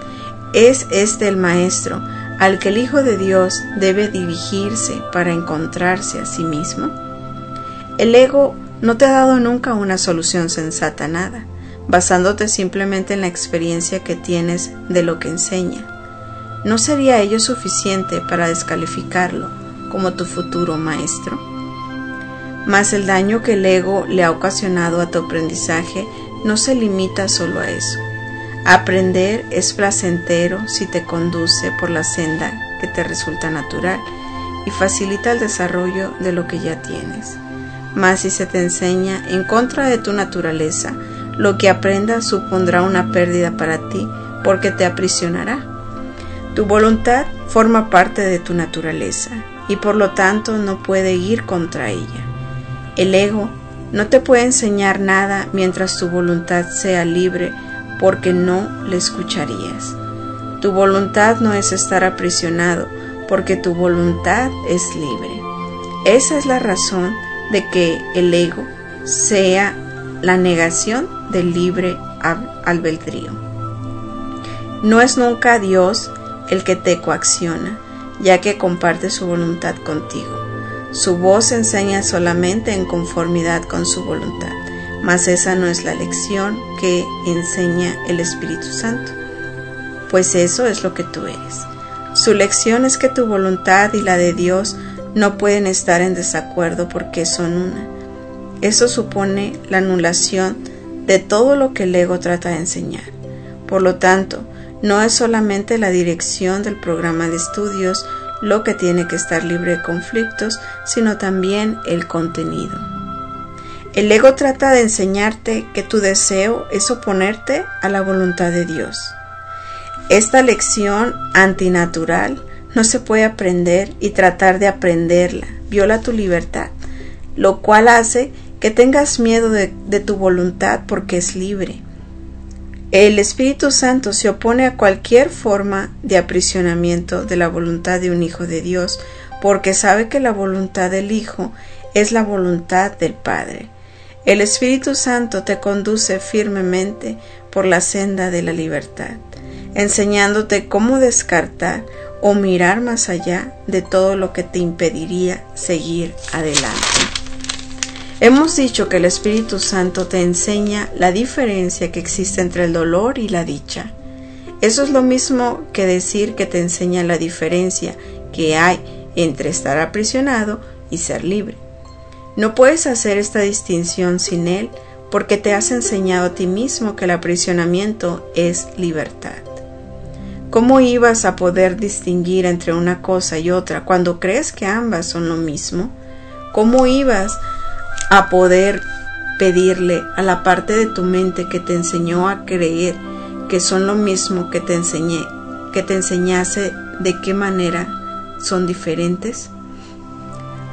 ¿Es este el maestro al que el Hijo de Dios debe dirigirse para encontrarse a sí mismo? El ego no te ha dado nunca una solución sensata a nada, basándote simplemente en la experiencia que tienes de lo que enseña. ¿No sería ello suficiente para descalificarlo como tu futuro maestro? Mas el daño que el ego le ha ocasionado a tu aprendizaje no se limita solo a eso. Aprender es placentero si te conduce por la senda que te resulta natural y facilita el desarrollo de lo que ya tienes. Mas si se te enseña en contra de tu naturaleza, lo que aprendas supondrá una pérdida para ti porque te aprisionará. Tu voluntad forma parte de tu naturaleza y por lo tanto no puede ir contra ella. El ego no te puede enseñar nada mientras tu voluntad sea libre, porque no le escucharías. Tu voluntad no es estar aprisionado, porque tu voluntad es libre. Esa es la razón de que el ego sea la negación del libre albedrío. No es nunca Dios el que te coacciona, ya que comparte su voluntad contigo. Su voz enseña solamente en conformidad con su voluntad. Mas esa no es la lección que enseña el Espíritu Santo, pues eso es lo que tú eres. Su lección es que tu voluntad y la de Dios no pueden estar en desacuerdo porque son una. Eso supone la anulación de todo lo que el ego trata de enseñar. Por lo tanto, no es solamente la dirección del programa de estudios lo que tiene que estar libre de conflictos, sino también el contenido. El ego trata de enseñarte que tu deseo es oponerte a la voluntad de Dios. Esta lección antinatural no se puede aprender y tratar de aprenderla viola tu libertad, lo cual hace que tengas miedo de, de tu voluntad porque es libre. El Espíritu Santo se opone a cualquier forma de aprisionamiento de la voluntad de un hijo de Dios porque sabe que la voluntad del Hijo es la voluntad del Padre. El Espíritu Santo te conduce firmemente por la senda de la libertad, enseñándote cómo descartar o mirar más allá de todo lo que te impediría seguir adelante. Hemos dicho que el Espíritu Santo te enseña la diferencia que existe entre el dolor y la dicha. Eso es lo mismo que decir que te enseña la diferencia que hay entre estar aprisionado y ser libre. No puedes hacer esta distinción sin él porque te has enseñado a ti mismo que el aprisionamiento es libertad. ¿Cómo ibas a poder distinguir entre una cosa y otra cuando crees que ambas son lo mismo? ¿Cómo ibas a poder pedirle a la parte de tu mente que te enseñó a creer que son lo mismo que te enseñé, que te enseñase de qué manera son diferentes?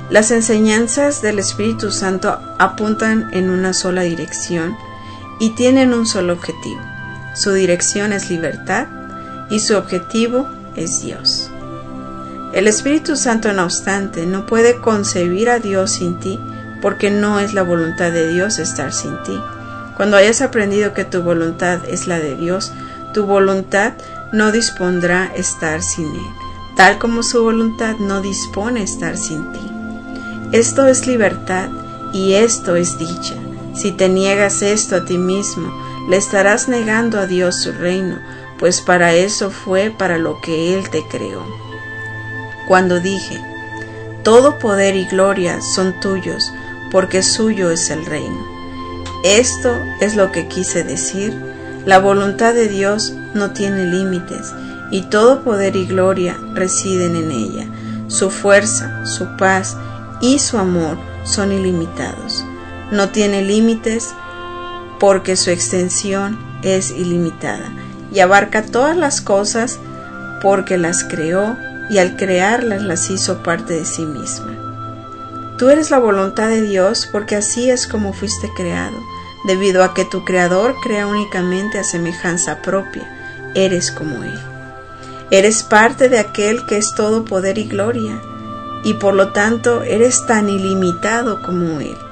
Las enseñanzas del Espíritu Santo apuntan en una sola dirección y tienen un solo objetivo. Su dirección es libertad y su objetivo es Dios. El Espíritu Santo, no obstante, no puede concebir a Dios sin ti, porque no es la voluntad de Dios estar sin ti. Cuando hayas aprendido que tu voluntad es la de Dios, tu voluntad no dispondrá estar sin Él, tal como su voluntad no dispone estar sin ti. Esto es libertad y esto es dicha. Si te niegas esto a ti mismo, le estarás negando a Dios su reino, pues para eso fue para lo que Él te creó. Cuando dije, todo poder y gloria son tuyos, porque suyo es el reino. Esto es lo que quise decir. La voluntad de Dios no tiene límites, y todo poder y gloria residen en ella. Su fuerza, su paz y su amor son ilimitados. No tiene límites porque su extensión es ilimitada, y abarca todas las cosas porque las creó, y al crearlas las hizo parte de sí misma. Tú eres la voluntad de Dios porque así es como fuiste creado, debido a que tu Creador crea únicamente a semejanza propia. Eres como Él. Eres parte de aquel que es todo poder y gloria, y por lo tanto eres tan ilimitado como Él.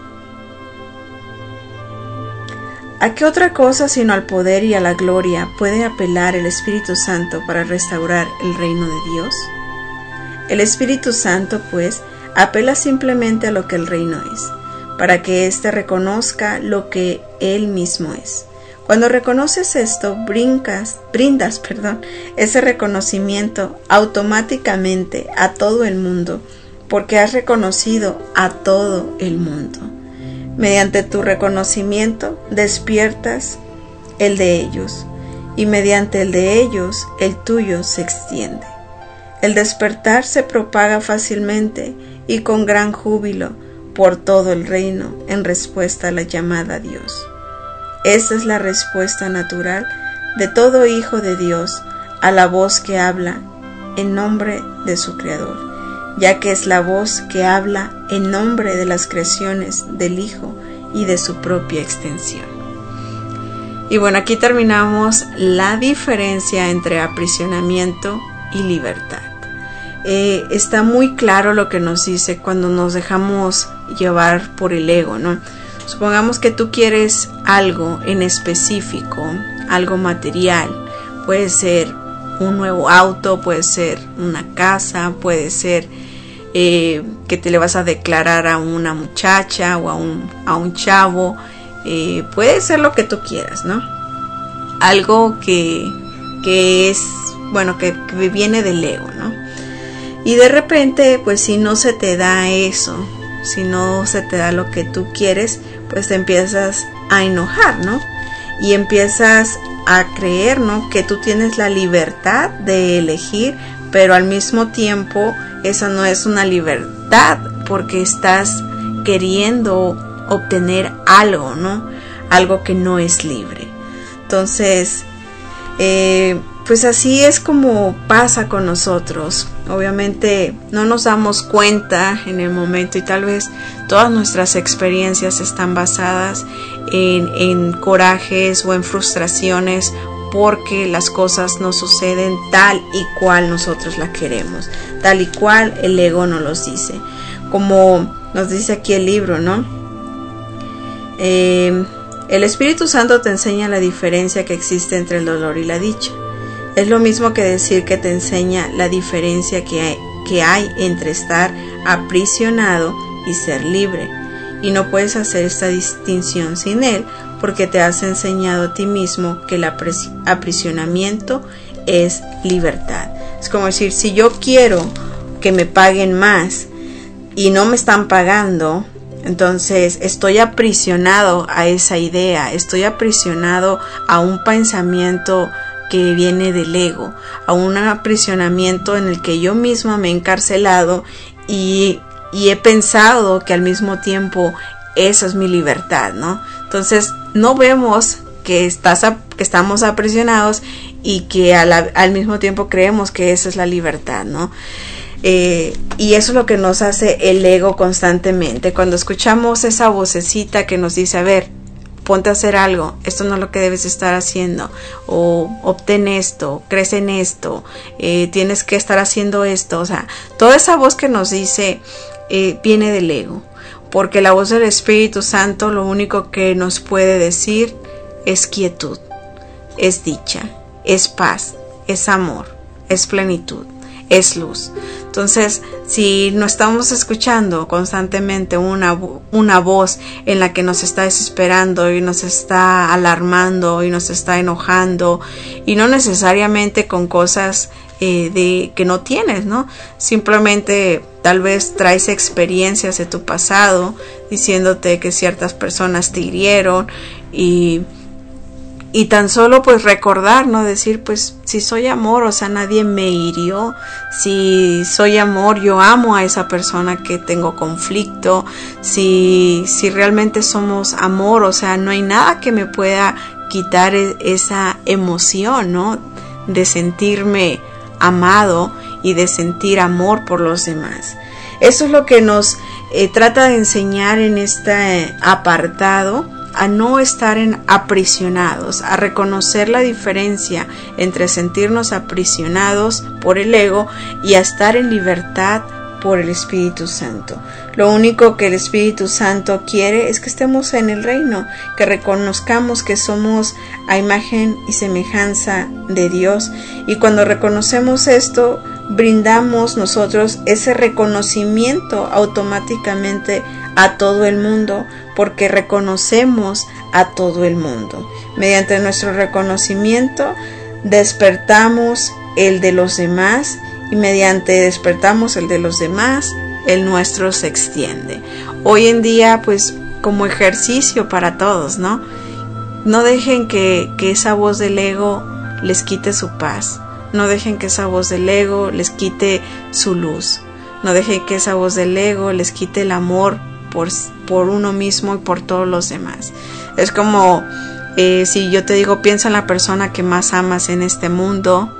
¿A qué otra cosa sino al poder y a la gloria puede apelar el Espíritu Santo para restaurar el reino de Dios? El Espíritu Santo, pues, apela simplemente a lo que el reino es, para que éste reconozca lo que Él mismo es. Cuando reconoces esto, brincas, brindas perdón, ese reconocimiento automáticamente a todo el mundo, porque has reconocido a todo el mundo. Mediante tu reconocimiento despiertas el de ellos, y mediante el de ellos el tuyo se extiende. El despertar se propaga fácilmente y con gran júbilo por todo el reino en respuesta a la llamada a Dios. Esa es la respuesta natural de todo hijo de Dios a la voz que habla en nombre de su Creador, ya que es la voz que habla en nombre de las creaciones del Hijo y de su propia extensión. Y bueno, aquí terminamos la diferencia entre aprisionamiento y libertad. Eh, está muy claro lo que nos dice cuando nos dejamos llevar por el ego, ¿no? Supongamos que tú quieres algo en específico, algo material. Puede ser un nuevo auto, puede ser una casa, puede ser eh, que te le vas a declarar a una muchacha o a un, a un chavo. Eh, puede ser lo que tú quieras, ¿no? Algo que, que es, bueno, que, que viene del ego, ¿no? Y de repente, pues si no se te da eso, si no se te da lo que tú quieres, pues te empiezas a enojar, ¿no? Y empiezas a creer, ¿no?, que tú tienes la libertad de elegir, pero al mismo tiempo esa no es una libertad, porque estás queriendo obtener algo, ¿no? Algo que no es libre. Entonces, eh, pues así es como pasa con nosotros. Obviamente no nos damos cuenta en el momento, y tal vez todas nuestras experiencias están basadas en, en corajes o en frustraciones porque las cosas no suceden tal y cual nosotros la queremos, tal y cual el ego nos los dice. Como nos dice aquí el libro, ¿no? Eh, el Espíritu Santo te enseña la diferencia que existe entre el dolor y la dicha. Es lo mismo que decir que te enseña la diferencia que hay, que hay entre estar aprisionado y ser libre. Y no puedes hacer esta distinción sin él, porque te has enseñado a ti mismo que el aprisionamiento es libertad. Es como decir, si yo quiero que me paguen más y no me están pagando, entonces estoy aprisionado a esa idea, estoy aprisionado a un pensamiento que viene del ego, a un aprisionamiento en el que yo misma me he encarcelado y, y he pensado que al mismo tiempo esa es mi libertad, ¿no? Entonces no vemos que, estás, que estamos aprisionados y que a la, al mismo tiempo creemos que esa es la libertad, ¿no? Eh, y eso es lo que nos hace el ego constantemente. Cuando escuchamos esa vocecita que nos dice, a ver, ponte a hacer algo, esto no es lo que debes estar haciendo, o obtén esto, crece en esto, eh, tienes que estar haciendo esto, o sea, toda esa voz que nos dice eh, viene del ego, porque la voz del Espíritu Santo lo único que nos puede decir es quietud, es dicha, es paz, es amor, es plenitud, es luz. Entonces, si no estamos escuchando constantemente una, una voz en la que nos está desesperando y nos está alarmando y nos está enojando, y no necesariamente con cosas eh, de que no tienes, ¿no? Simplemente tal vez traes experiencias de tu pasado diciéndote que ciertas personas te hirieron y Y tan solo pues recordar, ¿no? Decir, pues si soy amor, o sea, nadie me hirió. Si soy amor, yo amo a esa persona que tengo conflicto. Si, si realmente somos amor, o sea, no hay nada que me pueda quitar esa emoción, ¿no? De sentirme amado y de sentir amor por los demás. Eso es lo que nos eh, trata de enseñar en este apartado, a no estar en aprisionados, a reconocer la diferencia entre sentirnos aprisionados por el ego y a estar en libertad por el Espíritu Santo. Lo único que el Espíritu Santo quiere es que estemos en el reino, que reconozcamos que somos a imagen y semejanza de Dios, y cuando reconocemos esto, brindamos nosotros ese reconocimiento automáticamente a todo el mundo, porque reconocemos a todo el mundo. Mediante nuestro reconocimiento despertamos el de los demás, y mediante despertamos el de los demás, el nuestro se extiende. Hoy en día, pues, como ejercicio para todos, ¿no? No dejen que, que esa voz del ego les quite su paz. No dejen que esa voz del ego les quite su luz. No dejen que esa voz del ego les quite el amor por, por uno mismo y por todos los demás. Es como eh, si yo te digo, piensa en la persona que más amas en este mundo,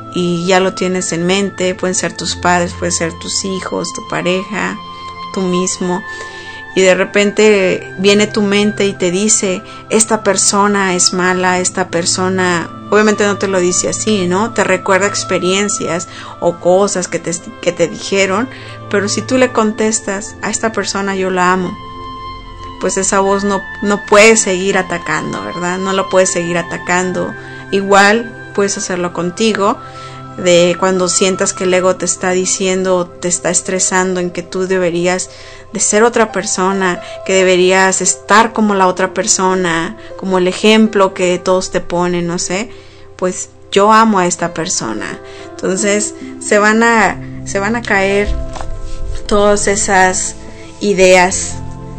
y ya lo tienes en mente. Pueden ser tus padres, pueden ser tus hijos, tu pareja, tú mismo, y de repente viene tu mente y te dice, esta persona es mala, esta persona, obviamente no te lo dice así, ¿no? Te recuerda experiencias o cosas que te, que te dijeron, pero si tú le contestas, a esta persona yo la amo, pues esa voz no, no puede seguir atacando, ¿verdad? No lo puedes seguir atacando. Igual puedes hacerlo contigo, de cuando sientas que el ego te está diciendo, te está estresando en que tú deberías de ser otra persona, que deberías estar como la otra persona, como el ejemplo que todos te ponen, no sé, pues yo amo a esta persona. Entonces se van a, se van a caer todas esas ideas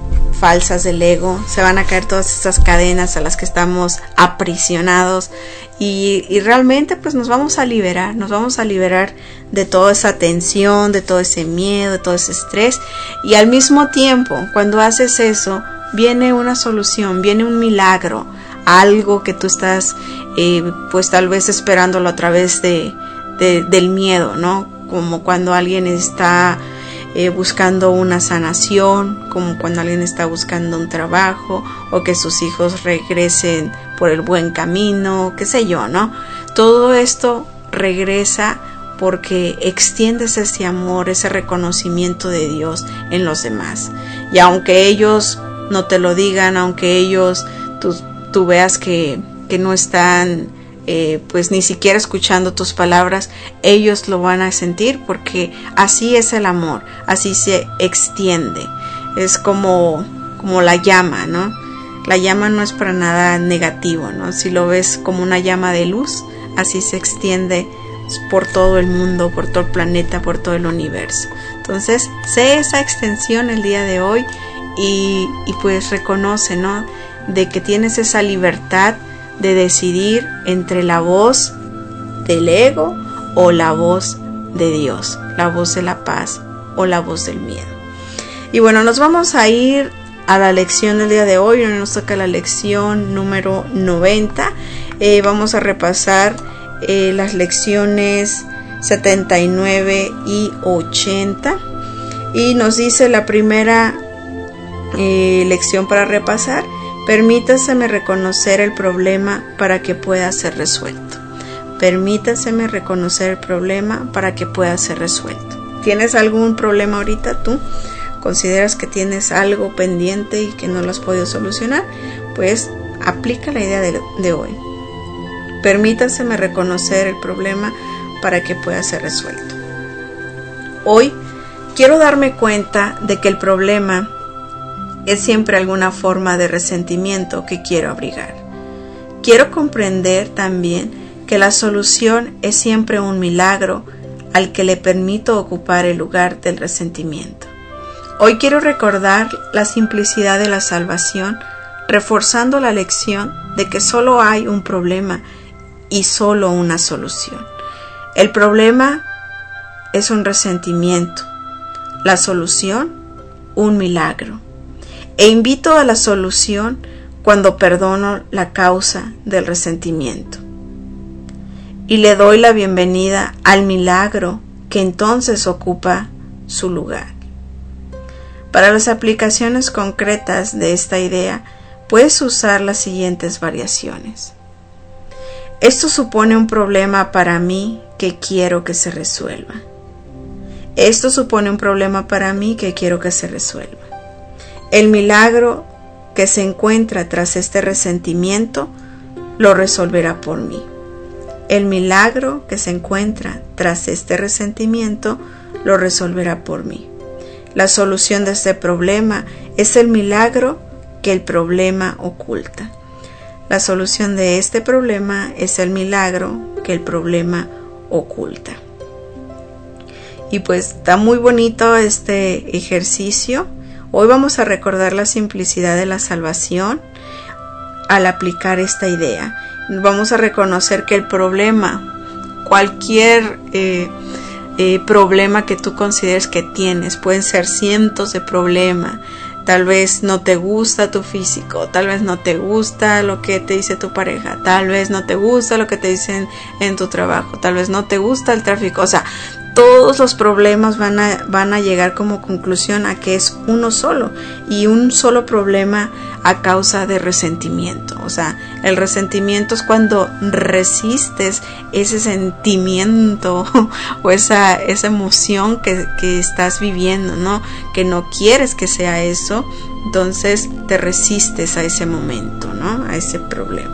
falsas del ego, se van a caer todas esas cadenas a las que estamos aprisionados, y, y realmente pues nos vamos a liberar, nos vamos a liberar de toda esa tensión, de todo ese miedo, de todo ese estrés, y al mismo tiempo cuando haces eso viene una solución, viene un milagro, algo que tú estás eh, pues tal vez esperándolo a través de, de, del miedo, ¿no? Como cuando alguien está Eh, buscando una sanación, como cuando alguien está buscando un trabajo, o que sus hijos regresen por el buen camino, qué sé yo, ¿no? Todo esto regresa porque extiendes ese amor, ese reconocimiento de Dios en los demás. Y aunque ellos no te lo digan, aunque ellos tú, tú veas que, que no están Eh, pues ni siquiera escuchando tus palabras, ellos lo van a sentir, porque así es el amor, así se extiende. Es como, como la llama, ¿no? La llama no es para nada negativo, ¿no? Si lo ves como una llama de luz, así se extiende por todo el mundo, por todo el planeta, por todo el universo. Entonces, sé esa extensión el día de hoy, y, y pues reconoce, ¿no? De que tienes esa libertad de decidir entre la voz del ego o la voz de Dios, la voz de la paz o la voz del miedo. Y bueno, nos vamos a ir a la lección del día de hoy. Hoy nos toca la lección número noventa. Eh, vamos a repasar eh, las lecciones setenta y nueve y ochenta. Y nos dice la primera eh, lección para repasar: permítaseme reconocer el problema para que pueda ser resuelto. Permítaseme reconocer el problema para que pueda ser resuelto. ¿Tienes algún problema ahorita tú? ¿Consideras que tienes algo pendiente y que no lo has podido solucionar? Pues aplica la idea de, de hoy. Permítaseme reconocer el problema para que pueda ser resuelto. Hoy quiero darme cuenta de que el problema es siempre alguna forma de resentimiento que quiero abrigar. Quiero comprender también que la solución es siempre un milagro al que le permito ocupar el lugar del resentimiento. Hoy quiero recordar la simplicidad de la salvación, reforzando la lección de que solo hay un problema y solo una solución. El problema es un resentimiento, la solución un milagro. E invito a la solución cuando perdono la causa del resentimiento. Y le doy la bienvenida al milagro que entonces ocupa su lugar. Para las aplicaciones concretas de esta idea, puedes usar las siguientes variaciones. Esto supone un problema para mí que quiero que se resuelva. Esto supone un problema para mí que quiero que se resuelva. El milagro que se encuentra tras este resentimiento lo resolverá por mí. El milagro que se encuentra tras este resentimiento lo resolverá por mí. La solución de este problema es el milagro que el problema oculta. La solución de este problema es el milagro que el problema oculta. Y pues está muy bonito este ejercicio. Hoy vamos a recordar la simplicidad de la salvación al aplicar esta idea. Vamos a reconocer que el problema, cualquier eh, eh, problema que tú consideres que tienes, pueden ser cientos de problemas. Tal vez no te gusta tu físico, tal vez no te gusta lo que te dice tu pareja, tal vez no te gusta lo que te dicen en tu trabajo, tal vez no te gusta el tráfico. O sea, todos los problemas van a, van a llegar como conclusión a que es uno solo, y un solo problema a causa de resentimiento. O sea, el resentimiento es cuando resistes ese sentimiento o esa, esa emoción que, que estás viviendo, ¿no? Que no quieres que sea eso, entonces te resistes a ese momento, ¿no? A ese problema.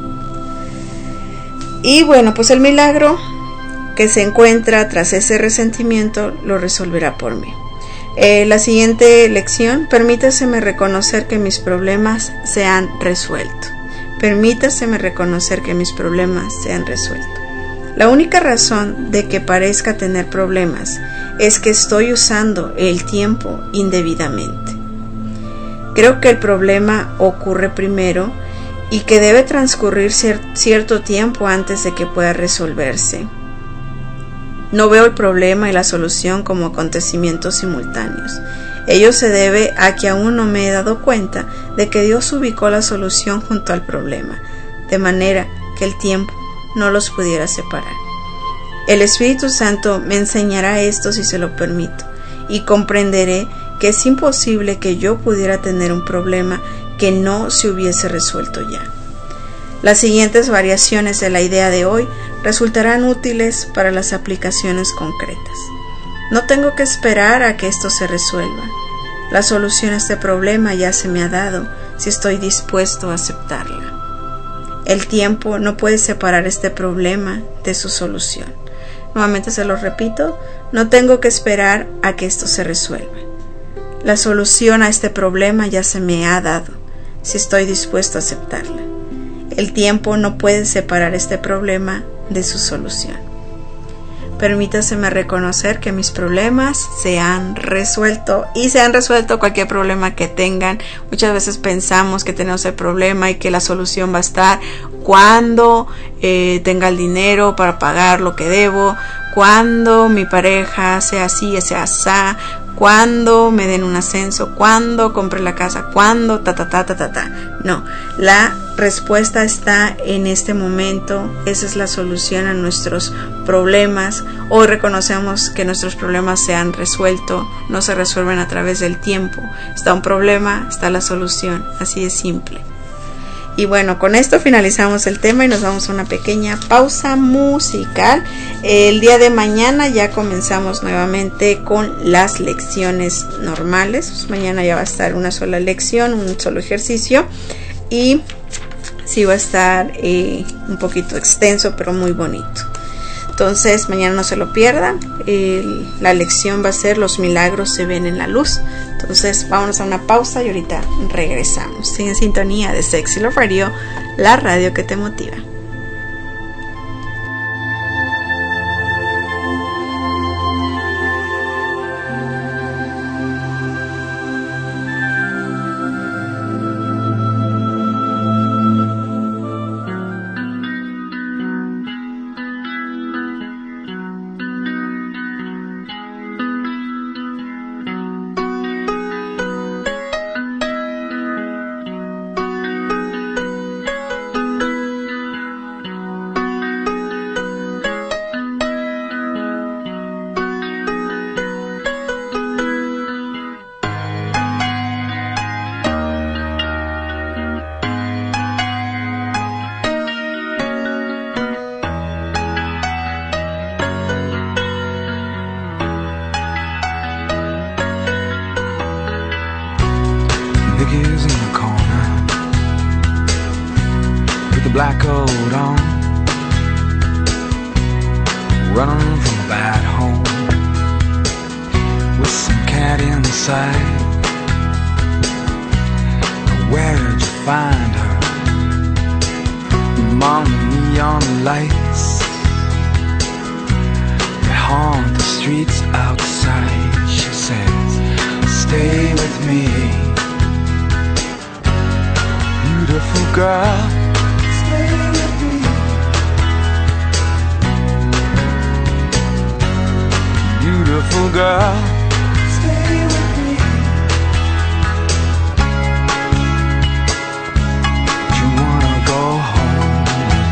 Y bueno, pues el milagro que se encuentra tras ese resentimiento lo resolverá por mí. Eh, la siguiente lección: permítaseme reconocer que mis problemas se han resuelto. Permítaseme reconocer que mis problemas se han resuelto. La única razón de que parezca tener problemas es que estoy usando el tiempo indebidamente. Creo que el problema ocurre primero y que debe transcurrir cier- cierto tiempo antes de que pueda resolverse. No veo el problema y la solución como acontecimientos simultáneos. Ello se debe a que aún no me he dado cuenta de que Dios ubicó la solución junto al problema, de manera que el tiempo no los pudiera separar. El Espíritu Santo me enseñará esto si se lo permito, y comprenderé que es imposible que yo pudiera tener un problema que no se hubiese resuelto ya. Las siguientes variaciones de la idea de hoy resultarán útiles para las aplicaciones concretas. No tengo que esperar a que esto se resuelva. La solución a este problema ya se me ha dado si estoy dispuesto a aceptarla. El tiempo no puede separar este problema de su solución. Nuevamente se lo repito, no tengo que esperar a que esto se resuelva. La solución a este problema ya se me ha dado si estoy dispuesto a aceptarla. El tiempo no puede separar este problema de su solución. Permítaseme reconocer que mis problemas se han resuelto, y se han resuelto cualquier problema que tengan. Muchas veces pensamos que tenemos el problema y que la solución va a estar cuando eh, tenga el dinero para pagar lo que debo, cuando mi pareja sea así, sea asá, cuando me den un ascenso, cuando compre la casa, cuando ta ta ta ta ta ta. No, la respuesta está en este momento, esa es la solución a nuestros problemas. Hoy reconocemos que nuestros problemas se han resuelto, no se resuelven a través del tiempo. Está un problema, está la solución, así de simple. Y bueno, con esto finalizamos el tema y nos vamos a una pequeña pausa musical. El día de mañana ya comenzamos nuevamente con las lecciones normales. Pues mañana ya va a estar una sola lección, un solo ejercicio, y sí va a estar eh, un poquito extenso, pero muy bonito. Entonces mañana no se lo pierdan. El, la lección va a ser Los milagros se ven en la luz. Entonces vámonos a una pausa y ahorita regresamos. En sintonía de Sexy Love Radio, la radio que te motiva. Black coat on, running from a bad home, with some cat inside. Where'd you find her? Among the neon lights that haunt the streets outside. She says, stay with me, beautiful girl. Beautiful girl, stay with me. Do you wanna go home?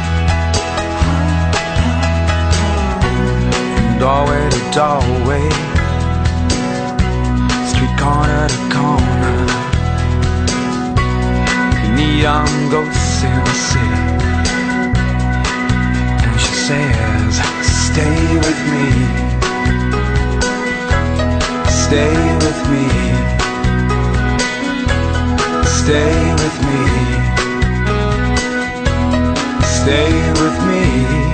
From doorway to doorway, street corner to corner, the neon ghosts in the city. And she says, stay with me. Stay with me, stay with me, stay with me.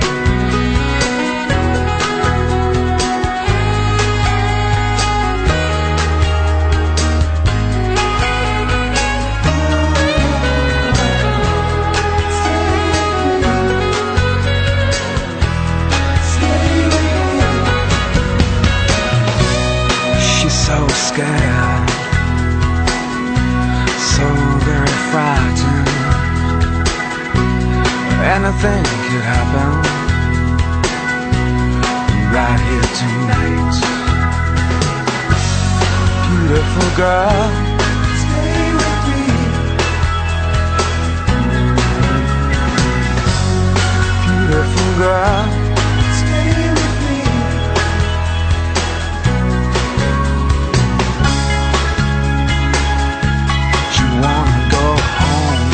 So scared, so very frightened. Anything could happen right here tonight. Beautiful girl, stay with me. Beautiful girl, stay with me. Wanna go home?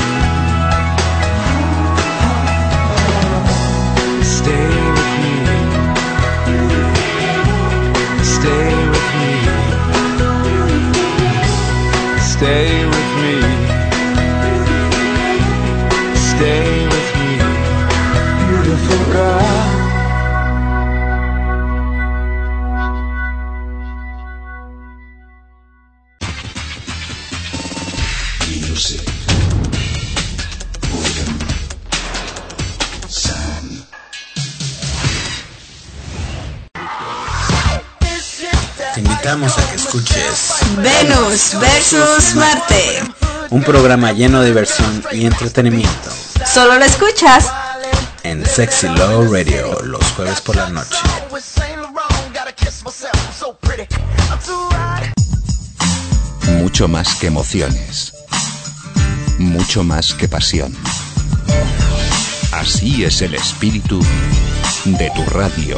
Stay with me. Stay with me. Stay with me. Stay with me. Beautiful girl. Te invitamos a que escuches Venus versus Marte, un programa lleno de diversión y entretenimiento. Solo lo escuchas en Sexy Love Radio los jueves por la noche. Mucho más que emociones, mucho más que pasión. Así es el espíritu de tu radio.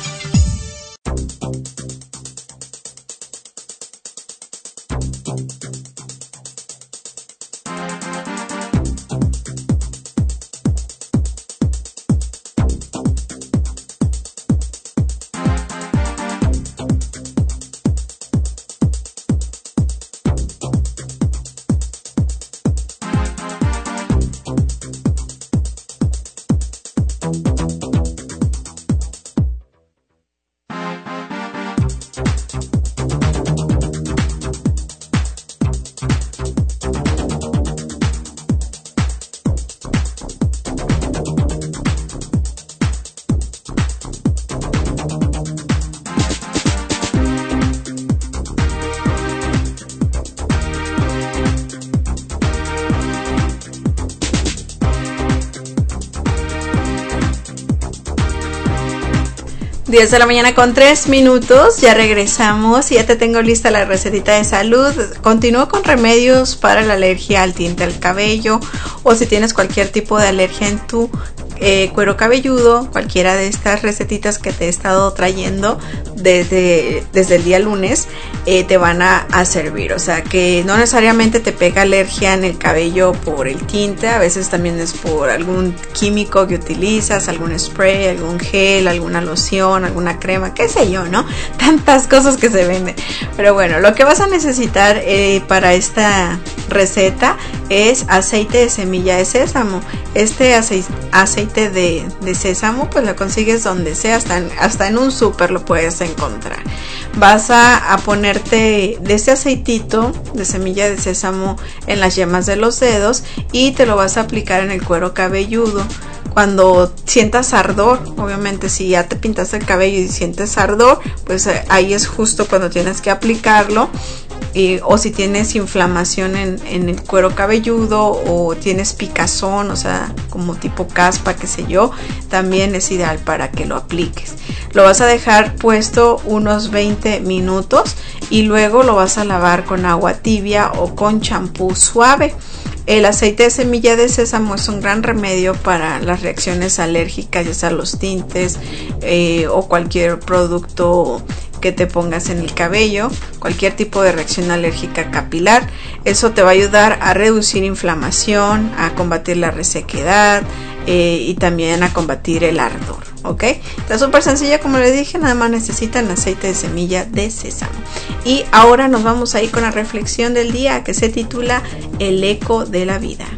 diez de la mañana con tres minutos, ya regresamos y ya te tengo lista la recetita de salud. Continúo con remedios para la alergia al tinte del cabello o si tienes cualquier tipo de alergia en tu eh, cuero cabelludo. Cualquiera de estas recetitas que te he estado trayendo desde, desde el día lunes eh, te van a, a servir. O sea que no necesariamente te pega alergia en el cabello por el tinte, a veces también es por algún químico que utilizas, algún spray, algún gel, alguna loción, alguna crema, qué sé yo, ¿no? Tantas cosas que se venden. Pero bueno, lo que vas a necesitar eh, para esta receta es aceite de semilla de sésamo. Este aceite, aceite de, de sésamo pues lo consigues donde sea, hasta en, hasta en un súper lo puedes encontrar. Vas a, a ponerte de este aceitito de semilla de sésamo en las yemas de los dedos y te lo vas a aplicar en el cuero cabelludo. Cuando sientas ardor, obviamente si ya te pintaste el cabello y sientes ardor, pues ahí es justo cuando tienes que aplicarlo. Eh, o si tienes inflamación en, en el cuero cabelludo o tienes picazón, o sea, como tipo caspa, qué sé yo, también es ideal para que lo apliques. Lo vas a dejar puesto unos veinte minutos y luego lo vas a lavar con agua tibia o con champú suave. El aceite de semilla de sésamo es un gran remedio para las reacciones alérgicas, ya sea los tintes eh, o cualquier producto que te pongas en el cabello, cualquier tipo de reacción alérgica capilar. Eso te va a ayudar a reducir inflamación, a combatir la resequedad eh, y también a combatir el ardor, ¿ok? Está súper sencilla, como les dije, nada más necesitan aceite de semilla de sésamo. Y ahora nos vamos a ir con la reflexión del día que se titula El eco de la vida.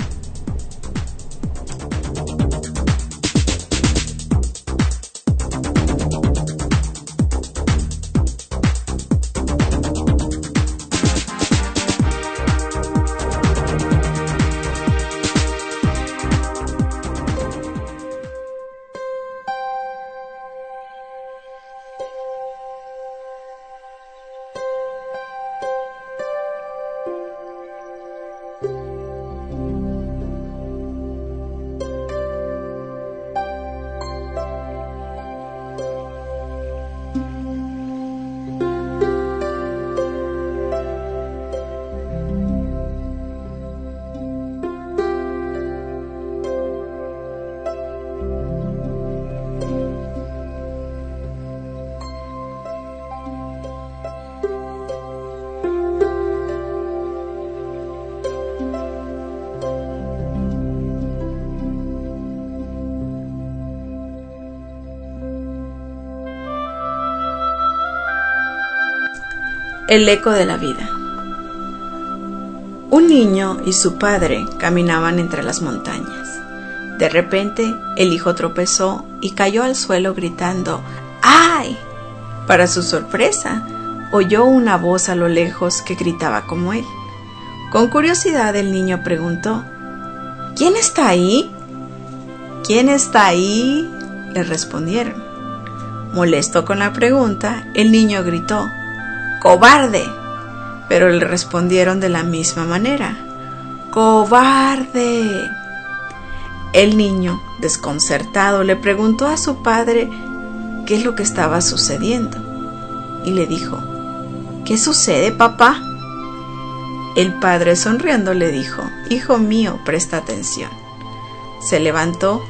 El eco de la vida. Un niño y su padre caminaban entre las montañas. De repente, el hijo tropezó y cayó al suelo gritando ¡ay! Para su sorpresa, oyó una voz a lo lejos que gritaba como él. Con curiosidad, el niño preguntó: ¿quién está ahí? ¿Quién está ahí?, le respondieron. Molesto con la pregunta, el niño gritó: ¡cobarde! Pero le respondieron de la misma manera: ¡cobarde! El niño, desconcertado, le preguntó a su padre qué es lo que estaba sucediendo y le dijo: ¿qué sucede, papá? El padre, sonriendo, le dijo: hijo mío, presta atención. Se levantó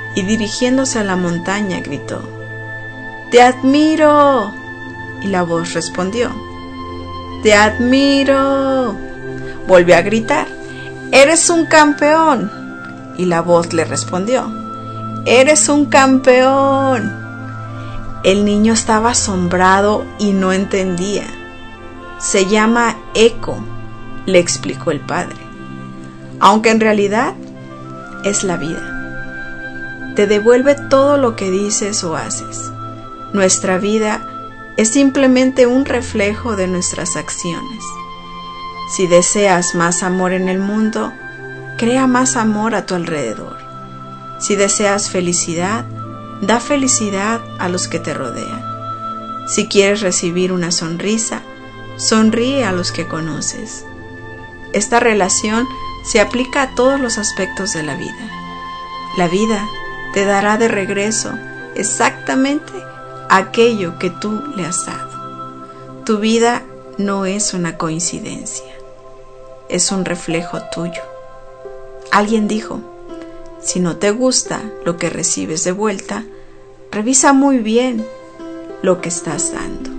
y dirigiéndose a la montaña gritó: ¡Te admiro! Y la voz respondió: ¡Te admiro! Volvió a gritar: ¡Eres un campeón! Y la voz le respondió: ¡Eres un campeón! El niño estaba asombrado y no entendía. Se llama eco, le explicó el padre, aunque en realidad es la vida. Te devuelve todo lo que dices o haces. Nuestra vida es simplemente un reflejo de nuestras acciones. Si deseas más amor en el mundo, crea más amor a tu alrededor. Si deseas felicidad, da felicidad a los que te rodean. Si quieres recibir una sonrisa, sonríe a los que conoces. Esta relación se aplica a todos los aspectos de la vida. La vida te dará de regreso exactamente aquello que tú le has dado. Tu vida no es una coincidencia, es un reflejo tuyo. Alguien dijo: si no te gusta lo que recibes de vuelta, revisa muy bien lo que estás dando.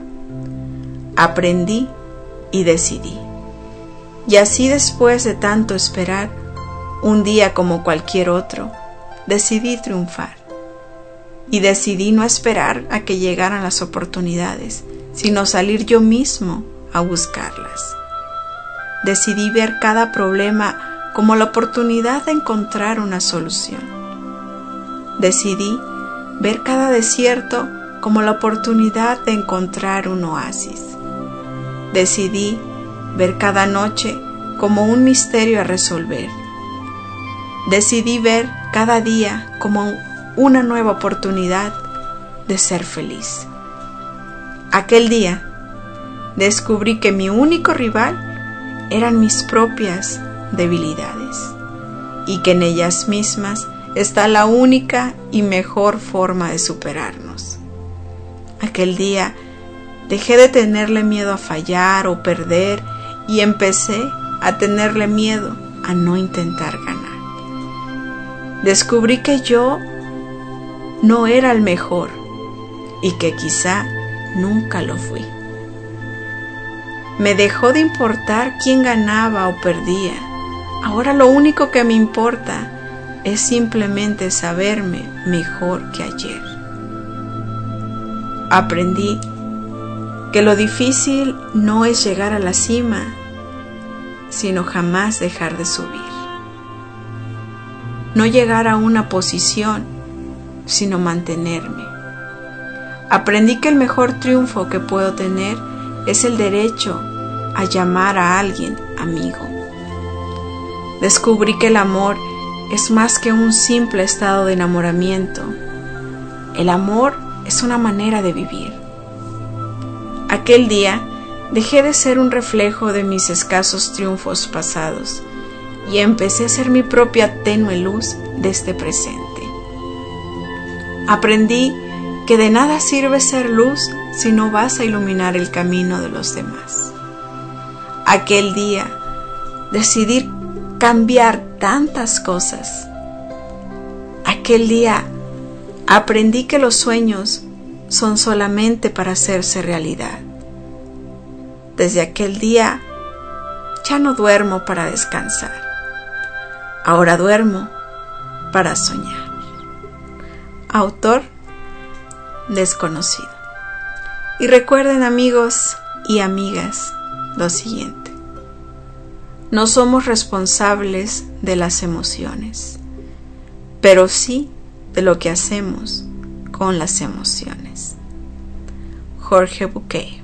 Aprendí y decidí. Y así, después de tanto esperar, un día como cualquier otro, decidí triunfar. Y decidí no esperar a que llegaran las oportunidades, sino salir yo mismo a buscarlas. Decidí ver cada problema como la oportunidad de encontrar una solución. Decidí ver cada desierto como la oportunidad de encontrar un oasis. Decidí ver cada noche como un misterio a resolver. Decidí ver cada día como una nueva oportunidad de ser feliz. Aquel día descubrí que mi único rival eran mis propias debilidades y que en ellas mismas está la única y mejor forma de superarnos. Aquel día dejé de tenerle miedo a fallar o perder y empecé a tenerle miedo a no intentar ganar. Descubrí que yo no era el mejor y que quizá nunca lo fui. Me dejó de importar quién ganaba o perdía. Ahora lo único que me importa es simplemente saberme mejor que ayer. Aprendí que lo difícil no es llegar a la cima, sino jamás dejar de subir. No llegar a una posición, sino mantenerme. Aprendí que el mejor triunfo que puedo tener es el derecho a llamar a alguien amigo. Descubrí que el amor es más que un simple estado de enamoramiento. El amor es una manera de vivir. Aquel día dejé de ser un reflejo de mis escasos triunfos pasados y empecé a ser mi propia tenue luz de este presente. Aprendí que de nada sirve ser luz si no vas a iluminar el camino de los demás. Aquel día decidí cambiar tantas cosas. Aquel día aprendí que los sueños son solamente para hacerse realidad. Desde aquel día ya no duermo para descansar. Ahora duermo para soñar. Autor desconocido. Y recuerden, amigos y amigas, lo siguiente: no somos responsables de las emociones, pero sí de lo que hacemos con las emociones. Jorge Bucay.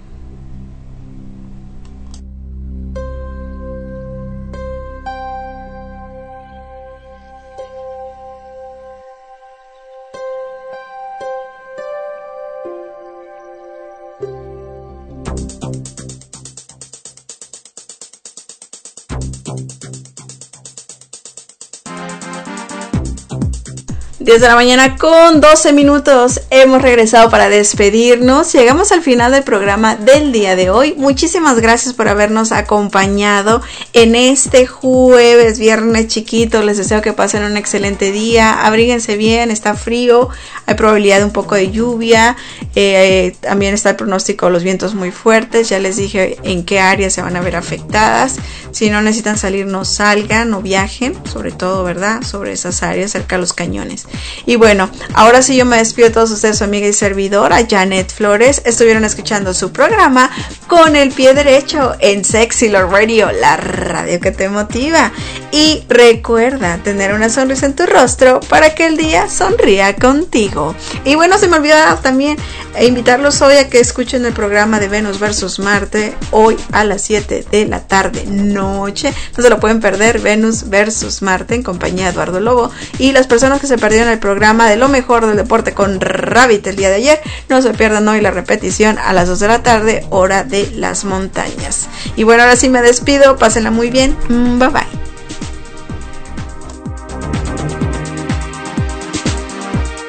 diez de la mañana con doce minutos. Hemos regresado para despedirnos. Llegamos al final del programa del día de hoy. Muchísimas gracias por habernos acompañado en este jueves, viernes chiquito. Les deseo que pasen un excelente día. Abríguense bien, está frío. Hay probabilidad de un poco de lluvia. Eh, también está el pronóstico de los vientos muy fuertes. Ya les dije en qué áreas se van a ver afectadas. Si no necesitan salir, no salgan, no viajen. Sobre todo, ¿verdad? Sobre esas áreas cerca de los cañones. Y bueno, ahora sí yo me despido de todos ustedes, su amiga y servidora Janet Flores. Estuvieron escuchando su programa Con el Pie Derecho en Sexy Love Radio, la radio que te motiva. Y recuerda tener una sonrisa en tu rostro para que el día sonría contigo. Y bueno, se me olvidó también invitarlos hoy a que escuchen el programa de Venus versus Marte hoy a las siete de la tarde noche. No se lo pueden perder, Venus versus Marte en compañía de Eduardo Lobo. Y las personas que se perdieron el programa de lo mejor del deporte con Rabbit el día de ayer, no se pierdan hoy la repetición a las dos de la tarde, hora de las montañas. Y bueno, ahora sí me despido, pásenla muy bien, bye bye.